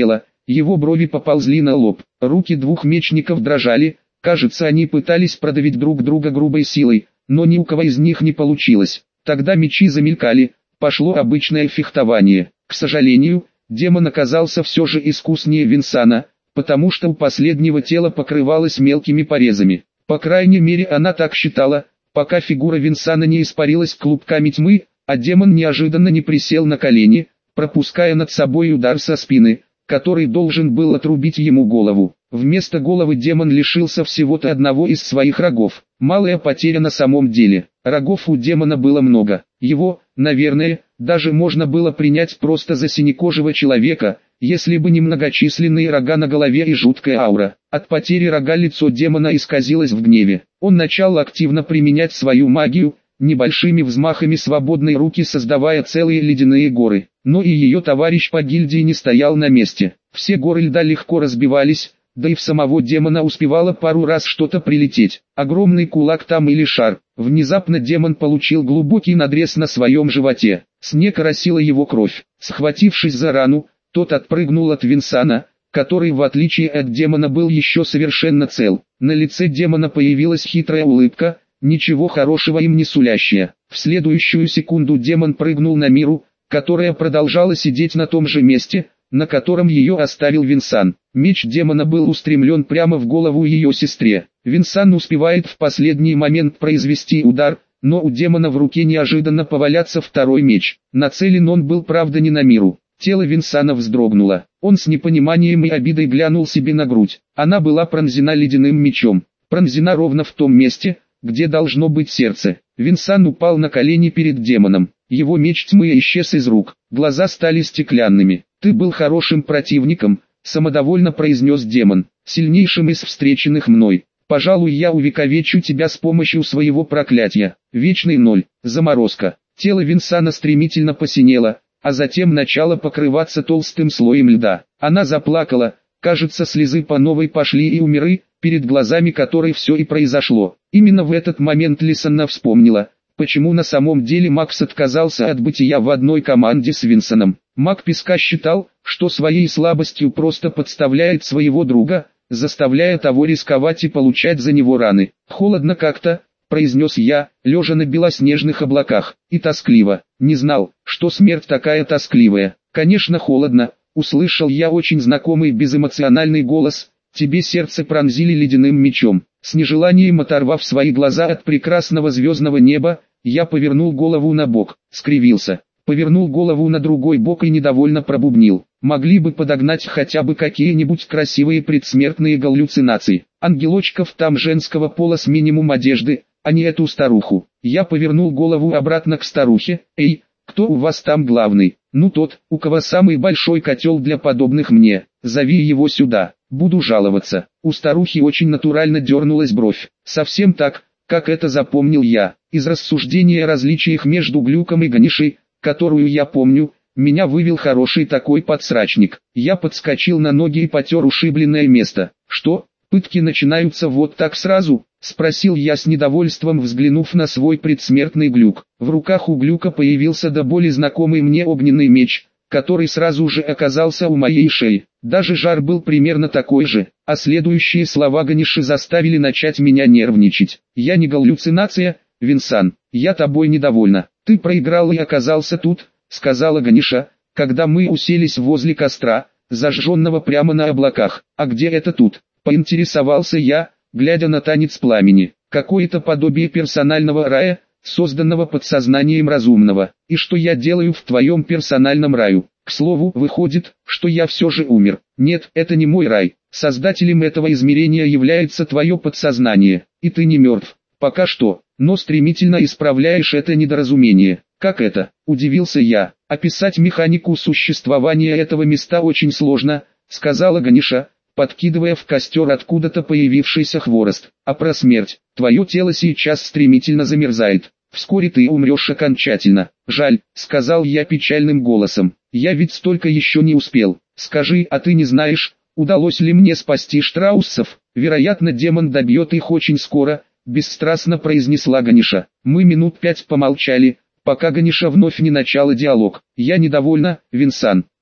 Его брови поползли на лоб, руки двух мечников дрожали, кажется, они пытались продавить друг друга грубой силой, но ни у кого из них не получилось. Тогда мечи замелькали, пошло обычное фехтование. К сожалению, демон оказался все же искуснее Винсана, потому что у последнего тело покрывалось мелкими порезами. По крайней мере она так считала, пока фигура Винсана не испарилась клубками тьмы, а демон неожиданно не присел на колени, пропуская над собой удар со спины, который должен был отрубить ему голову. Вместо головы демон лишился всего-то одного из своих рогов. Малая потеря на самом деле. Рогов у демона было много. Его, наверное, даже можно было принять просто за синекожего человека, если бы не многочисленные рога на голове и жуткая аура. От потери рога лицо демона исказилось в гневе. Он начал активно применять свою магию, небольшими взмахами свободной руки создавая целые ледяные горы. Но и ее товарищ по гильдии не стоял на месте. Все горы льда легко разбивались, да и в самого демона успевало пару раз что-то прилететь. Огромный кулак там или шар. Внезапно демон получил глубокий надрез на своем животе. Снег оросила его кровь. Схватившись за рану, тот отпрыгнул от Винсана, который в отличие от демона был еще совершенно цел. На лице демона появилась хитрая улыбка, ничего хорошего им не сулящая. В следующую секунду демон прыгнул на Миру, которая продолжала сидеть на том же месте, на котором ее оставил Винсан. Меч демона был устремлен прямо в голову ее сестре. Винсан успевает в последний момент произвести удар, но у демона в руке неожиданно повалится второй меч. Нацелен он был, правда, не на Миру. Тело Винсана вздрогнуло. Он с непониманием и обидой глянул себе на грудь. Она была пронзена ледяным мечом. Пронзена ровно в том месте, где должно быть сердце. Винсан упал на колени перед демоном. Его меч тьмы исчез из рук. Глаза стали стеклянными. «Ты был хорошим противником», — самодовольно произнес демон, — «сильнейшим из встреченных мной. Пожалуй, я увековечу тебя с помощью своего проклятия». Вечный ноль. Заморозка. Тело Винсана стремительно посинело, а затем начало покрываться толстым слоем льда. Она заплакала, кажется, слезы по новой пошли и у Миры, перед глазами которой все и произошло. Именно в этот момент Лисанна вспомнила, почему на самом деле Макс отказался от бытия в одной команде с Винсаном. Маг Песка считал, что своей слабостью просто подставляет своего друга, заставляя того рисковать и получать за него раны. «Холодно как-то», — произнес я, лежа на белоснежных облаках, — «и тоскливо. Не знал, что смерть такая тоскливая». «Конечно холодно», — услышал я очень знакомый безэмоциональный голос, — «тебе сердце пронзили ледяным мечом». С нежеланием оторвав свои глаза от прекрасного звездного неба, я повернул голову на бок, скривился. Повернул голову на другой бок и недовольно пробубнил. Могли бы подогнать хотя бы какие-нибудь красивые предсмертные галлюцинации. Ангелочков там женского пола с минимум одежды, а не эту старуху. Я повернул голову обратно к старухе. «Эй, кто у вас там главный?» «Ну тот, у кого самый большой котел для подобных мне. Зови его сюда, буду жаловаться». У старухи очень натурально дернулась бровь. Совсем так, как это запомнил я. Из рассуждения о различиях между Глюком и Ганишей, которую я помню, меня вывел хороший такой подсрачник. Я подскочил на ноги и потер ушибленное место. «Что, пытки начинаются вот так сразу?» — спросил я с недовольством, взглянув на свой предсмертный Глюк. В руках у Глюка появился до боли знакомый мне огненный меч, который сразу же оказался у моей шеи. Даже жар был примерно такой же, а следующие слова Ганиши заставили начать меня нервничать. «Я не галлюцинация, Винсан, я тобой недовольна. Ты проиграл и оказался тут», — сказала Ганиша, когда мы уселись возле костра, зажженного прямо на облаках. «А где это тут?» — поинтересовался я, глядя на танец пламени. «Какое-то подобие персонального рая, созданного подсознанием разумного. И что я делаю в твоем персональном раю? К слову, выходит, что я все же умер. Нет, это не мой рай. Создателем этого измерения является твое подсознание, и ты не мертв. Пока что, но стремительно исправляешь это недоразумение». «Как это?» – удивился я. «Описать механику существования этого места очень сложно», – сказала Ганиша, подкидывая в костер откуда-то появившийся хворост. «А про смерть? Твое тело сейчас стремительно замерзает. Вскоре ты умрешь окончательно». «Жаль», — сказал я печальным голосом. «Я ведь столько еще не успел. Скажи, а ты не знаешь, удалось ли мне спасти страуссов? Вероятно, демон добьет их очень скоро», — бесстрастно произнесла Ганиша. Мы минут 5 помолчали, пока Ганиша вновь не начала диалог. «Я недовольна, Винсан. Ты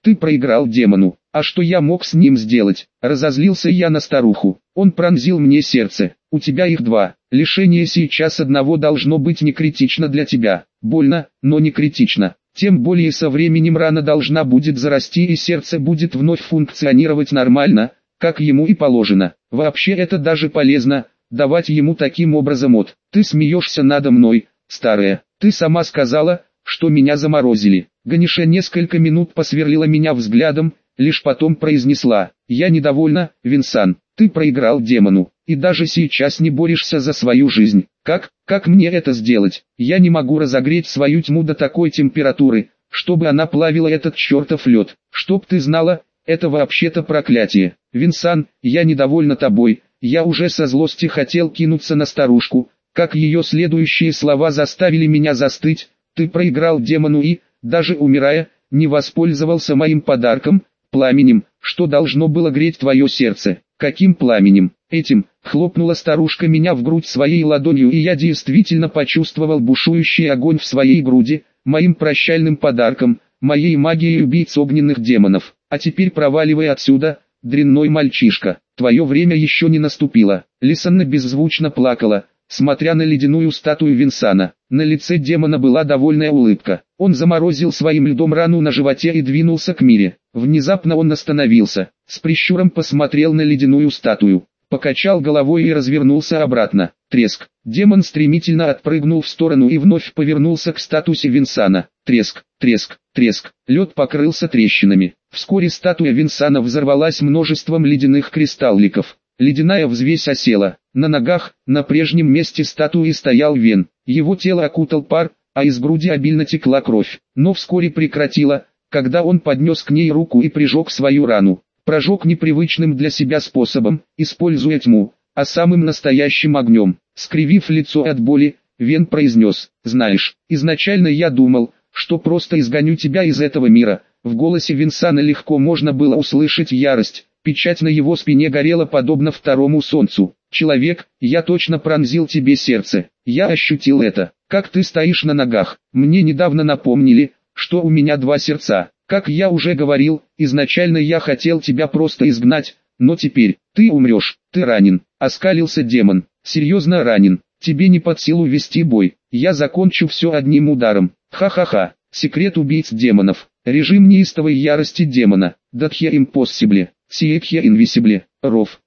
Ты проиграл демону. А что я мог с ним сделать? Разозлился я на старуху. Он пронзил мне сердце. У тебя их два. Лишение сейчас одного должно быть не критично для тебя. Больно, но не критично. Тем более со временем рана должна будет зарасти и сердце будет вновь функционировать нормально, как ему и положено. Вообще это даже полезно, давать ему таким образом от. Ты смеешься надо мной, старая. Ты сама сказала, что меня заморозили. Ганиша несколько минут посверлила меня взглядом, лишь потом произнесла: «Я недовольна, Винсан, ты проиграл демону, и даже сейчас не борешься за свою жизнь. Как мне это сделать? Я не могу разогреть свою тьму до такой температуры, чтобы она плавила этот чертов лед. Чтоб ты знала, это вообще-то проклятие. Винсан, я недовольна тобой». Я уже со злости хотел кинуться на старушку, как ее следующие слова заставили меня застыть. Ты проиграл демону и, даже умирая, не воспользовался моим подарком, пламенем, что должно было греть твое сердце. Каким пламенем? Этим, хлопнула старушка меня в грудь своей ладонью, и я действительно почувствовал бушующий огонь в своей груди, моим прощальным подарком, моей магией убийц огненных демонов. А теперь проваливай отсюда, дрянной мальчишка, твое время еще не наступило. Лисанна беззвучно плакала, смотря на ледяную статую Винсана. На лице демона была довольная улыбка. Он заморозил своим льдом рану на животе и двинулся к Мире. Внезапно он остановился, с прищуром посмотрел на ледяную статую, покачал головой и развернулся обратно. Треск. Демон стремительно отпрыгнул в сторону и вновь повернулся к статуе Винсана. Треск, треск, треск. Лед покрылся трещинами. Вскоре статуя Винсана взорвалась множеством ледяных кристалликов. Ледяная взвесь осела. На ногах, на прежнем месте статуи стоял Вен. Его тело окутал пар, а из груди обильно текла кровь. Но вскоре прекратила, когда он поднес к ней руку и прижег свою рану. Прожег непривычным для себя способом, используя тьму, а самым настоящим огнем. Скривив лицо от боли, Вен произнес: «Знаешь, изначально я думал, что просто изгоню тебя из этого мира». В голосе Винсана легко можно было услышать ярость. Печать на его спине горела подобно второму солнцу. «Человек, я точно пронзил тебе сердце. Я ощутил это. Как ты стоишь на ногах. Мне недавно напомнили, что у меня два сердца. Как я уже говорил, изначально я хотел тебя просто изгнать, но теперь ты умрешь. Ты ранен». Оскалился демон. «Серьезно ранен. Тебе не под силу вести бой. Я закончу все одним ударом. Ха-ха-ха. Секрет убийц демонов. Режим неистовой ярости демона. Датхе импоссибле. Сиекхе инвисибле. Ров.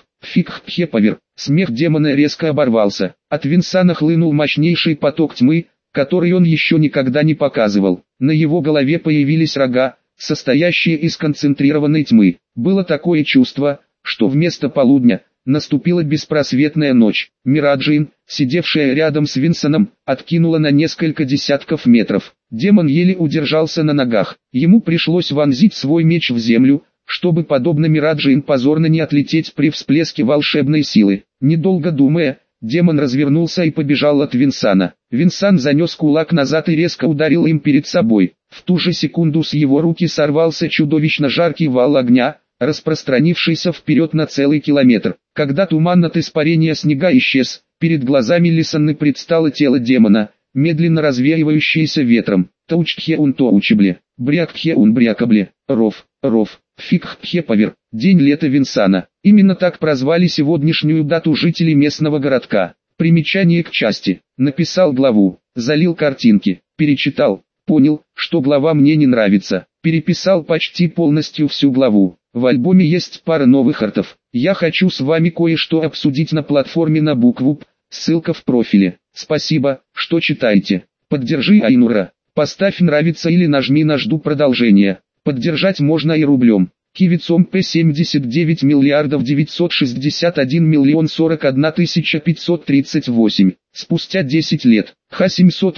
Фикхе повер». Смех демона резко оборвался. От Винсана хлынул мощнейший поток тьмы, который он еще никогда не показывал. На его голове появились рога, состоящие из концентрированной тьмы. Было такое чувство, что вместо полудня наступила беспросветная ночь. Мираджин, сидевшая рядом с Винсаном, откинула на несколько десятков метров. Демон еле удержался на ногах. Ему пришлось вонзить свой меч в землю, чтобы подобно Мираджин позорно не отлететь при всплеске волшебной силы. Недолго думая, демон развернулся и побежал от Винсана. Винсан занес кулак назад и резко ударил им перед собой. В ту же секунду с его руки сорвался чудовищно жаркий вал огня, распространившийся вперед на целый километр. Когда туман от испарения снега исчез, перед глазами Лисанны предстало тело демона, медленно развеивающееся ветром. Таучхе ун тоучебле, брякхе ун брякабле, ров, фикхе повер. День лета Винсана. Именно так прозвали сегодняшнюю дату жители местного городка. Примечание к части. Написал главу, залил картинки, перечитал, понял, что глава мне не нравится. Переписал почти полностью всю главу. В альбоме есть пара новых артов. Я хочу с вами кое-что обсудить на платформе на букву П. Ссылка в профиле. Спасибо, что читаете. Поддержи Айнура. Поставь нравится или нажми на жду продолжения. Поддержать можно и рублем. Кивицом П 79 миллиардов 961 миллион 41 тысяча 538. Спустя 10 лет. Х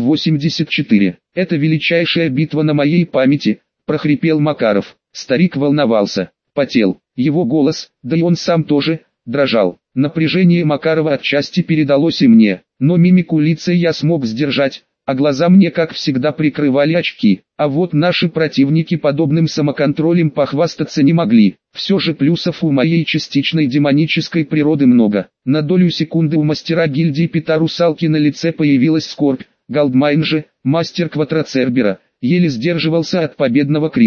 784. Это величайшая битва на моей памяти, прохрипел Макаров. Старик волновался, потел. Его голос, да и он сам тоже, дрожал. Напряжение Макарова отчасти передалось и мне, но мимику лица я смог сдержать, а глаза мне как всегда прикрывали очки. А вот наши противники подобным самоконтролем похвастаться не могли. Все же плюсов у моей частичной демонической природы много. На долю секунды у мастера гильдии Пита Русалки на лице появилась скорбь. Голдмайн же, мастер Квадрацербера, еле сдерживался от победного крика.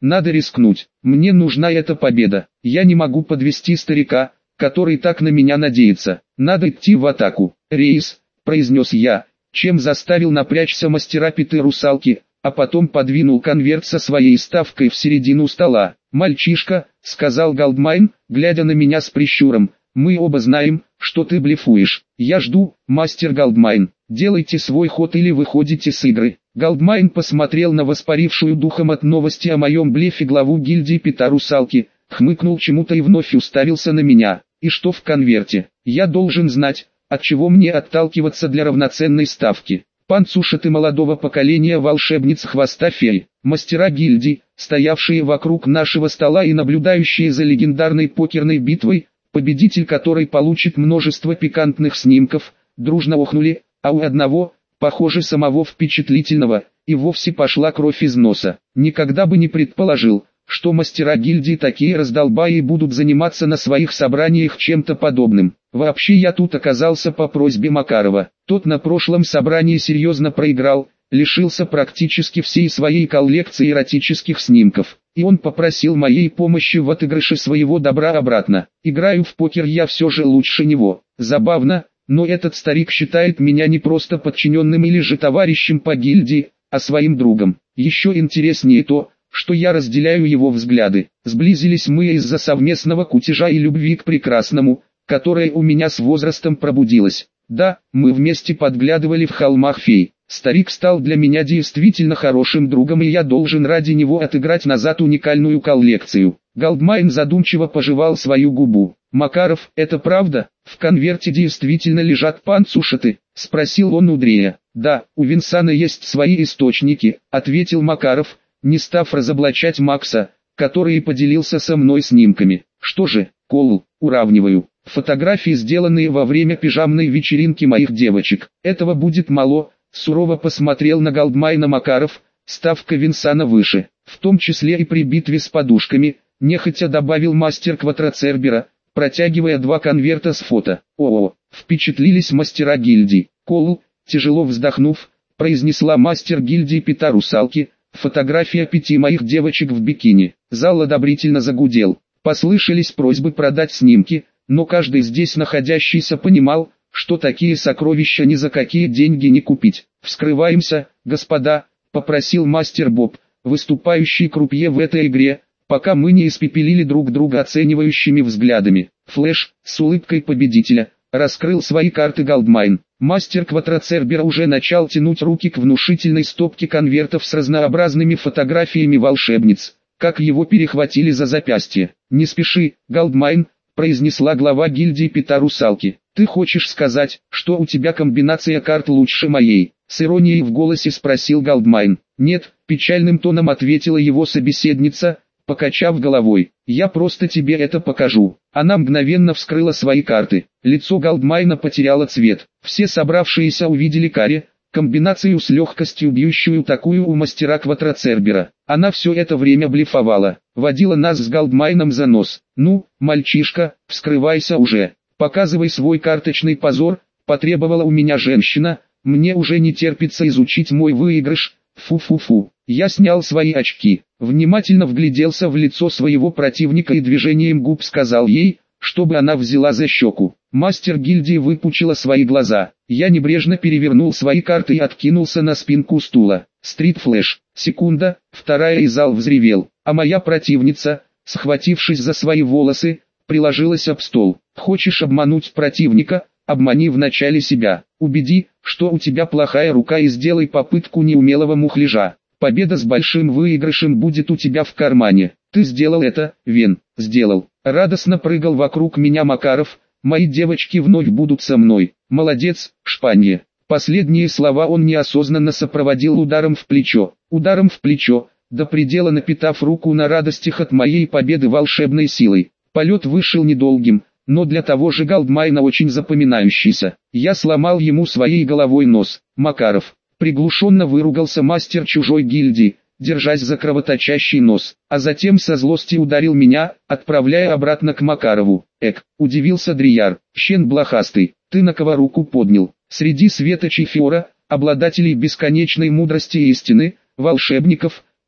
Надо рискнуть. Мне нужна эта победа. Я не могу подвести старика, который так на меня надеется. Надо идти в атаку. Рейс, произнес я, чем заставил напрячься мастера Питы-русалки, а потом подвинул конверт со своей ставкой в середину стола. «Мальчишка», — сказал Голдмайн, глядя на меня с прищуром, — «мы оба знаем, что ты блефуешь. Я жду, мастер Голдмайн. Делайте свой ход или выходите с игры». Голдмайн посмотрел на воспарившую духом от новости о моем блефе главу гильдии Пита-русалки, хмыкнул чему-то и вновь уставился на меня. «И что в конверте? Я должен знать, от чего мне отталкиваться для равноценной ставки». Панцушеты молодого поколения волшебниц хвоста фей, мастера гильдий, стоявшие вокруг нашего стола и наблюдающие за легендарной покерной битвой, победитель которой получит множество пикантных снимков, дружно охнули, а у одного, похоже самого впечатлительного, и вовсе пошла кровь из носа. Никогда бы не предположил, что мастера гильдии такие раздолбаи будут заниматься на своих собраниях чем-то подобным. Вообще я тут оказался по просьбе Макарова. Тот на прошлом собрании серьезно проиграл, лишился практически всей своей коллекции эротических снимков. И он попросил моей помощи в отыгрыше своего добра обратно. Играю в покер я все же лучше него. Забавно, но этот старик считает меня не просто подчиненным или же товарищем по гильдии, а своим другом. Еще интереснее то, что я разделяю его взгляды. Сблизились мы из-за совместного кутежа и любви к прекрасному, которая у меня с возрастом пробудилась. Да, мы вместе подглядывали в холмах фей. Старик стал для меня действительно хорошим другом, и я должен ради него отыграть назад уникальную коллекцию. Голдмайн задумчиво пожевал свою губу. «Макаров, это правда? В конверте действительно лежат панцушеты?» — спросил он у Дрея. «Да, у Винсана есть свои источники», — ответил Макаров, не став разоблачать Макса, который и поделился со мной снимками. «Что же, Коул, уравниваю. Фотографии, сделанные во время пижамной вечеринки моих девочек. Этого будет мало», — сурово посмотрел на Голдмайна Макаров, ставка Винсана выше, в том числе и при битве с подушками, нехотя добавил мастер Кватрацербера, протягивая 2 конверта с фото. «О-о-о», впечатлились мастера гильдии. «Коул», тяжело вздохнув, произнесла мастер гильдии Пита-русалки, «фотография 5 моих девочек в бикини». Зал одобрительно загудел. Послышались просьбы продать снимки, но каждый здесь находящийся понимал, что такие сокровища ни за какие деньги не купить. «Вскрываемся, господа», — попросил мастер Боб, выступающий крупье в этой игре, пока мы не испепелили друг друга оценивающими взглядами. Флэш, с улыбкой победителя, раскрыл свои карты Голдмайн. Мастер Кватрацербера уже начал тянуть руки к внушительной стопке конвертов с разнообразными фотографиями волшебниц, как его перехватили за запястье. «Не спеши, Голдмайн», — произнесла глава гильдии Пита-русалки. «Ты хочешь сказать, что у тебя комбинация карт лучше моей?» — с иронией в голосе спросил Голдмайн. «Нет», — печальным тоном ответила его собеседница, покачав головой. «Я просто тебе это покажу». Она мгновенно вскрыла свои карты. Лицо Голдмайна потеряло цвет. Все собравшиеся увидели каре, комбинацию с легкостью бьющую такую у мастера Кватрацербера. Она все это время блефовала, водила нас с Голдмайном за нос. «Ну, мальчишка, вскрывайся уже, показывай свой карточный позор», — потребовала у меня женщина. «Мне уже не терпится изучить мой выигрыш». Фу-фу-фу. Я снял свои очки, внимательно вгляделся в лицо своего противника и движением губ сказал ей, чтобы она взяла за щеку. Мастер гильдии выпучила свои глаза. Я небрежно перевернул свои карты и откинулся на спинку стула. Стрит-флэш. Секунда, вторая, и зал взревел. А моя противница, схватившись за свои волосы, приложилась об стол. «Хочешь обмануть противника? Обмани вначале себя. Убеди, что у тебя плохая рука, и сделай попытку неумелого мухляжа. Победа с большим выигрышем будет у тебя в кармане. Ты сделал это, Вен, сделал». Радостно прыгал вокруг меня Макаров. «Мои девочки вновь будут со мной. Молодец, Шпанье». Последние слова он неосознанно сопроводил ударом в плечо. Ударом в плечо, до предела напитав руку на радостях от моей победы волшебной силой. Полет вышел недолгим, но для того же Голдмайна очень запоминающийся. Я сломал ему своей головой нос. «Макаров», приглушенно выругался мастер чужой гильдии, держась за кровоточащий нос, а затем со злости ударил меня, отправляя обратно к Макарову. Удивился Дрияр. «Щен блохастый, ты на кого руку поднял?» Среди светочей Фиора, обладателей бесконечной мудрости и истины, волшебников,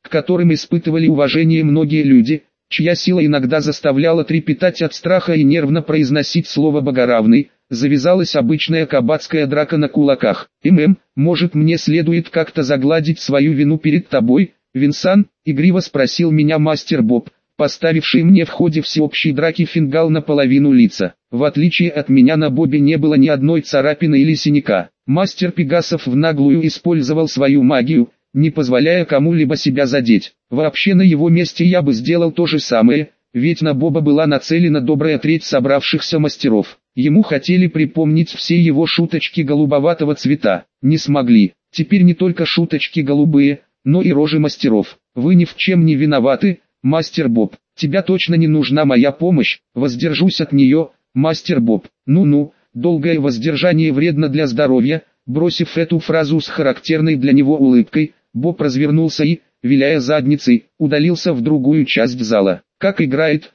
к которым испытывали уважение многие люди, чья сила иногда заставляла трепетать от страха и нервно произносить слово «богоравный», завязалась обычная кабацкая драка на кулаках. Может, мне следует как-то загладить свою вину перед тобой, Винсан?» — игриво спросил меня мастер Боб, поставивший мне в ходе всеобщей драки фингал наполовину лица. В отличие от меня на Бобе не было ни одной царапины или синяка. Мастер Пегасов в наглую использовал свою магию, не позволяя кому-либо себя задеть. Вообще на его месте я бы сделал то же самое, ведь на Боба была нацелена добрая треть собравшихся мастеров. Ему хотели припомнить все его шуточки голубоватого цвета. Не смогли. Теперь не только шуточки голубые, но и рожи мастеров. Вы ни в чем не виноваты, мастер Боб. Тебе точно не нужна моя помощь, воздержусь от нее, мастер Боб. Ну-ну, долгое воздержание вредно для здоровья. Бросив эту фразу с характерной для него улыбкой, Боб развернулся и, виляя задницей, удалился в другую часть зала. Как играет,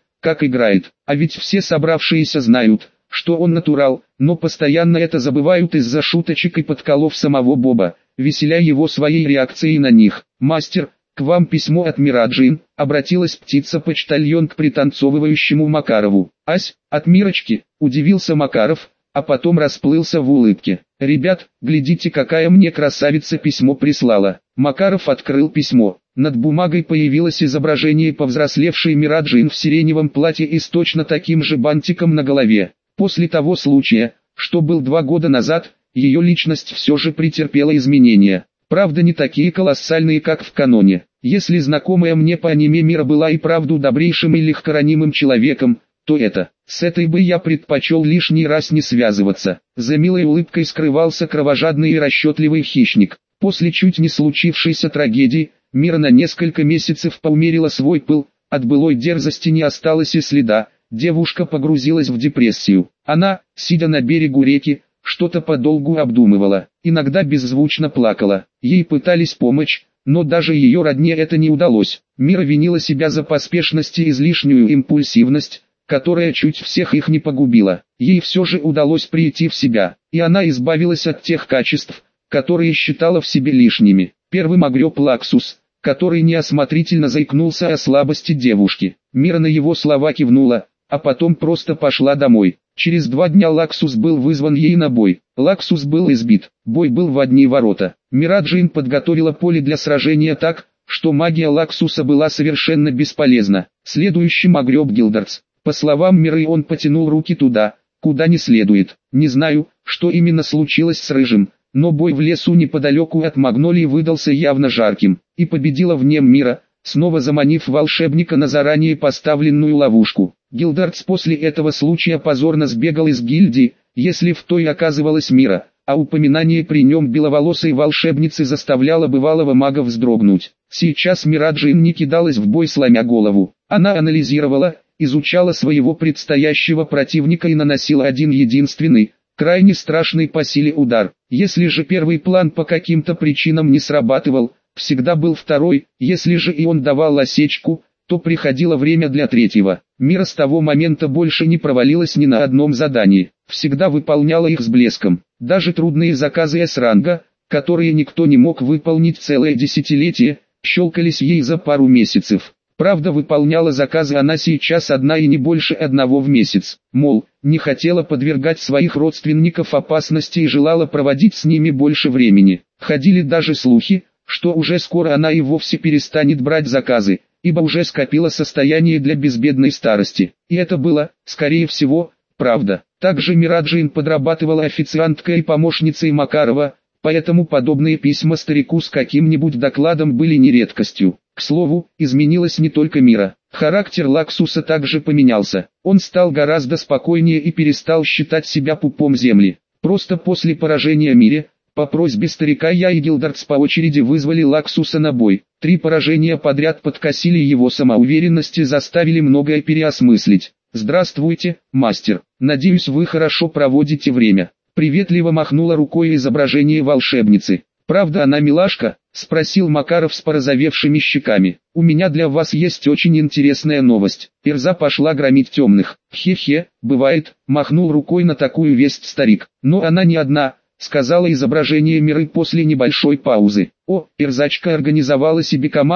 а ведь все собравшиеся знают, что он натурал, но постоянно это забывают из-за шуточек и подколов самого Боба, веселя его своей реакцией на них. «Мастер, к вам письмо от Мираджин», — обратилась птица-почтальон к пританцовывающему Макарову. «Ась, от Мирочки», — удивился Макаров, а потом расплылся в улыбке. «Ребят, глядите, какая мне красавица письмо прислала». Макаров открыл письмо. Над бумагой появилось изображение повзрослевшей Мираджин в сиреневом платье и с точно таким же бантиком на голове. После того случая, что был 2 года назад, ее личность все же претерпела изменения. Правда, не такие колоссальные, как в каноне. Если знакомая мне по аниме Мира была и правду добрейшим и легкоранимым человеком, то это. С этой бы я предпочел лишний раз не связываться. За милой улыбкой скрывался кровожадный и расчетливый хищник. После чуть не случившейся трагедии, Мира на несколько месяцев поумерила свой пыл, от былой дерзости не осталось и следа. Девушка погрузилась в депрессию. Она, сидя на берегу реки, что-то подолгу обдумывала, иногда беззвучно плакала. Ей пытались помочь, но даже ее родне это не удалось. Мира винила себя за поспешность и излишнюю импульсивность, которая чуть всех их не погубила. Ей все же удалось прийти в себя, и она избавилась от тех качеств, которые считала в себе лишними. Первым огреб Лаксус, который неосмотрительно заикнулся о слабости девушки. Мира на его слова кивнула, а потом просто пошла домой. Через 2 дня Лаксус был вызван ей на бой. Лаксус был избит, бой был в одни ворота. Мираджин подготовила поле для сражения так, что магия Лаксуса была совершенно бесполезна. Следующим огреб Гилдардс. По словам Миры, он потянул руки туда, куда не следует. Не знаю, что именно случилось с Рыжим, но бой в лесу неподалеку от Магнолии выдался явно жарким, и победила в нем Мира, снова заманив волшебника на заранее поставленную ловушку. Гилдардс после этого случая позорно сбегал из гильдии, если в той оказывалась Мира, а упоминание при нем беловолосой волшебницы заставляло бывалого мага вздрогнуть. Сейчас Мираджин не кидалась в бой сломя голову. Она анализировала, изучала своего предстоящего противника и наносила один единственный, крайне страшный по силе удар. Если же первый план по каким-то причинам не срабатывал, всегда был второй, если же и он давал осечку, то приходило время для третьего. Мира с того момента больше не провалилась ни на одном задании, всегда выполняла их с блеском. Даже трудные заказы С-ранга, которые никто не мог выполнить целое десятилетие, щелкались ей за пару месяцев. Правда, выполняла заказы она сейчас одна и не больше одного в месяц. Мол, не хотела подвергать своих родственников опасности и желала проводить с ними больше времени. Ходили даже слухи, что уже скоро она и вовсе перестанет брать заказы, ибо уже скопила состояние для безбедной старости. И это было, скорее всего, правда. Также Мираджин подрабатывала официанткой и помощницей Макарова, поэтому подобные письма старику с каким-нибудь докладом были не редкостью. К слову, изменилась не только Мира. Характер Лаксуса также поменялся. Он стал гораздо спокойнее и перестал считать себя пупом земли. Просто после поражения Мире, по просьбе старика я и Гилдардс по очереди вызвали Лаксуса на бой. 3 поражения подряд подкосили его самоуверенность и заставили многое переосмыслить. «Здравствуйте, мастер. Надеюсь, вы хорошо проводите время». Приветливо махнула рукой изображение волшебницы. «Правда она милашка?» — спросил Макаров с порозовевшими щеками. «У меня для вас есть очень интересная новость. Ирза пошла громить темных». «Хе-хе, бывает», — махнул рукой на такую весть старик. «Но она не одна», — сказала изображение Миры после небольшой паузы. «О, Ирзачка организовала себе команду»,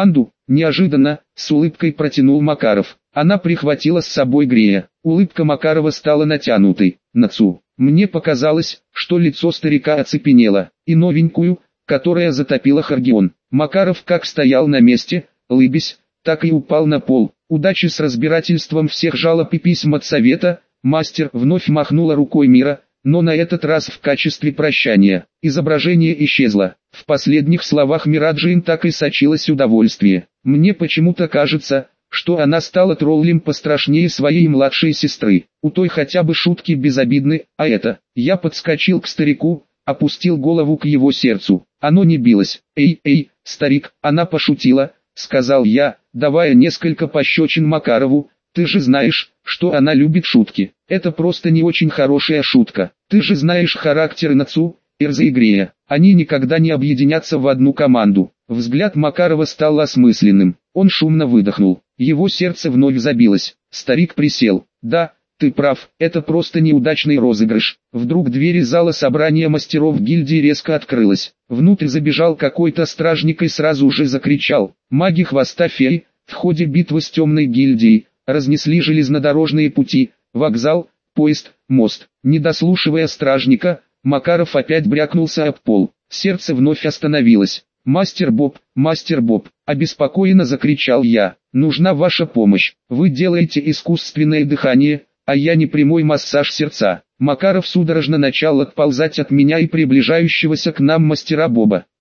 Неожиданно, с улыбкой протянул Макаров. Она прихватила с собой Грея. Улыбка Макарова стала натянутой. Нацу. Мне показалось, что лицо старика оцепенело, и новенькую, которая затопила Харгион. Макаров как стоял на месте, лыбясь, так и упал на пол. Удачи с разбирательством всех жалоб и писем от совета. Мастер вновь махнула рукой мира, но на этот раз в качестве прощания. Изображение исчезло. В последних словах Мираджин так и сочилось удовольствие. Мне почему-то кажется, что она стала троллем пострашнее своей младшей сестры. У той хотя бы шутки безобидны, а это... Я подскочил к старику, опустил голову к его сердцу. Оно не билось. «Эй, старик, она пошутила», — сказал я, давая несколько пощечин Макарову. «Ты же знаешь, что она любит шутки. Это просто не очень хорошая шутка. Ты же знаешь характер Нацу, Эрза и Грея. Они никогда не объединятся в одну команду». Взгляд Макарова стал осмысленным. Он шумно выдохнул. Его сердце вновь забилось. Старик присел. «Да, ты прав, это просто неудачный розыгрыш». Вдруг дверь зала собрания мастеров гильдии резко открылась. Внутрь забежал какой-то стражник и сразу же закричал: «Маги хвоста феи, в ходе битвы с темной гильдией разнесли железнодорожные пути, вокзал, поезд, мост». Не дослушивая стражника, Макаров опять брякнулся об пол. Сердце вновь остановилось. «Мастер Боб, обеспокоенно закричал я, нужна ваша помощь. Вы делаете искусственное дыхание, а я не прямой массаж сердца». Макаров судорожно начал отползать от меня и приближающегося к нам мастера Боба.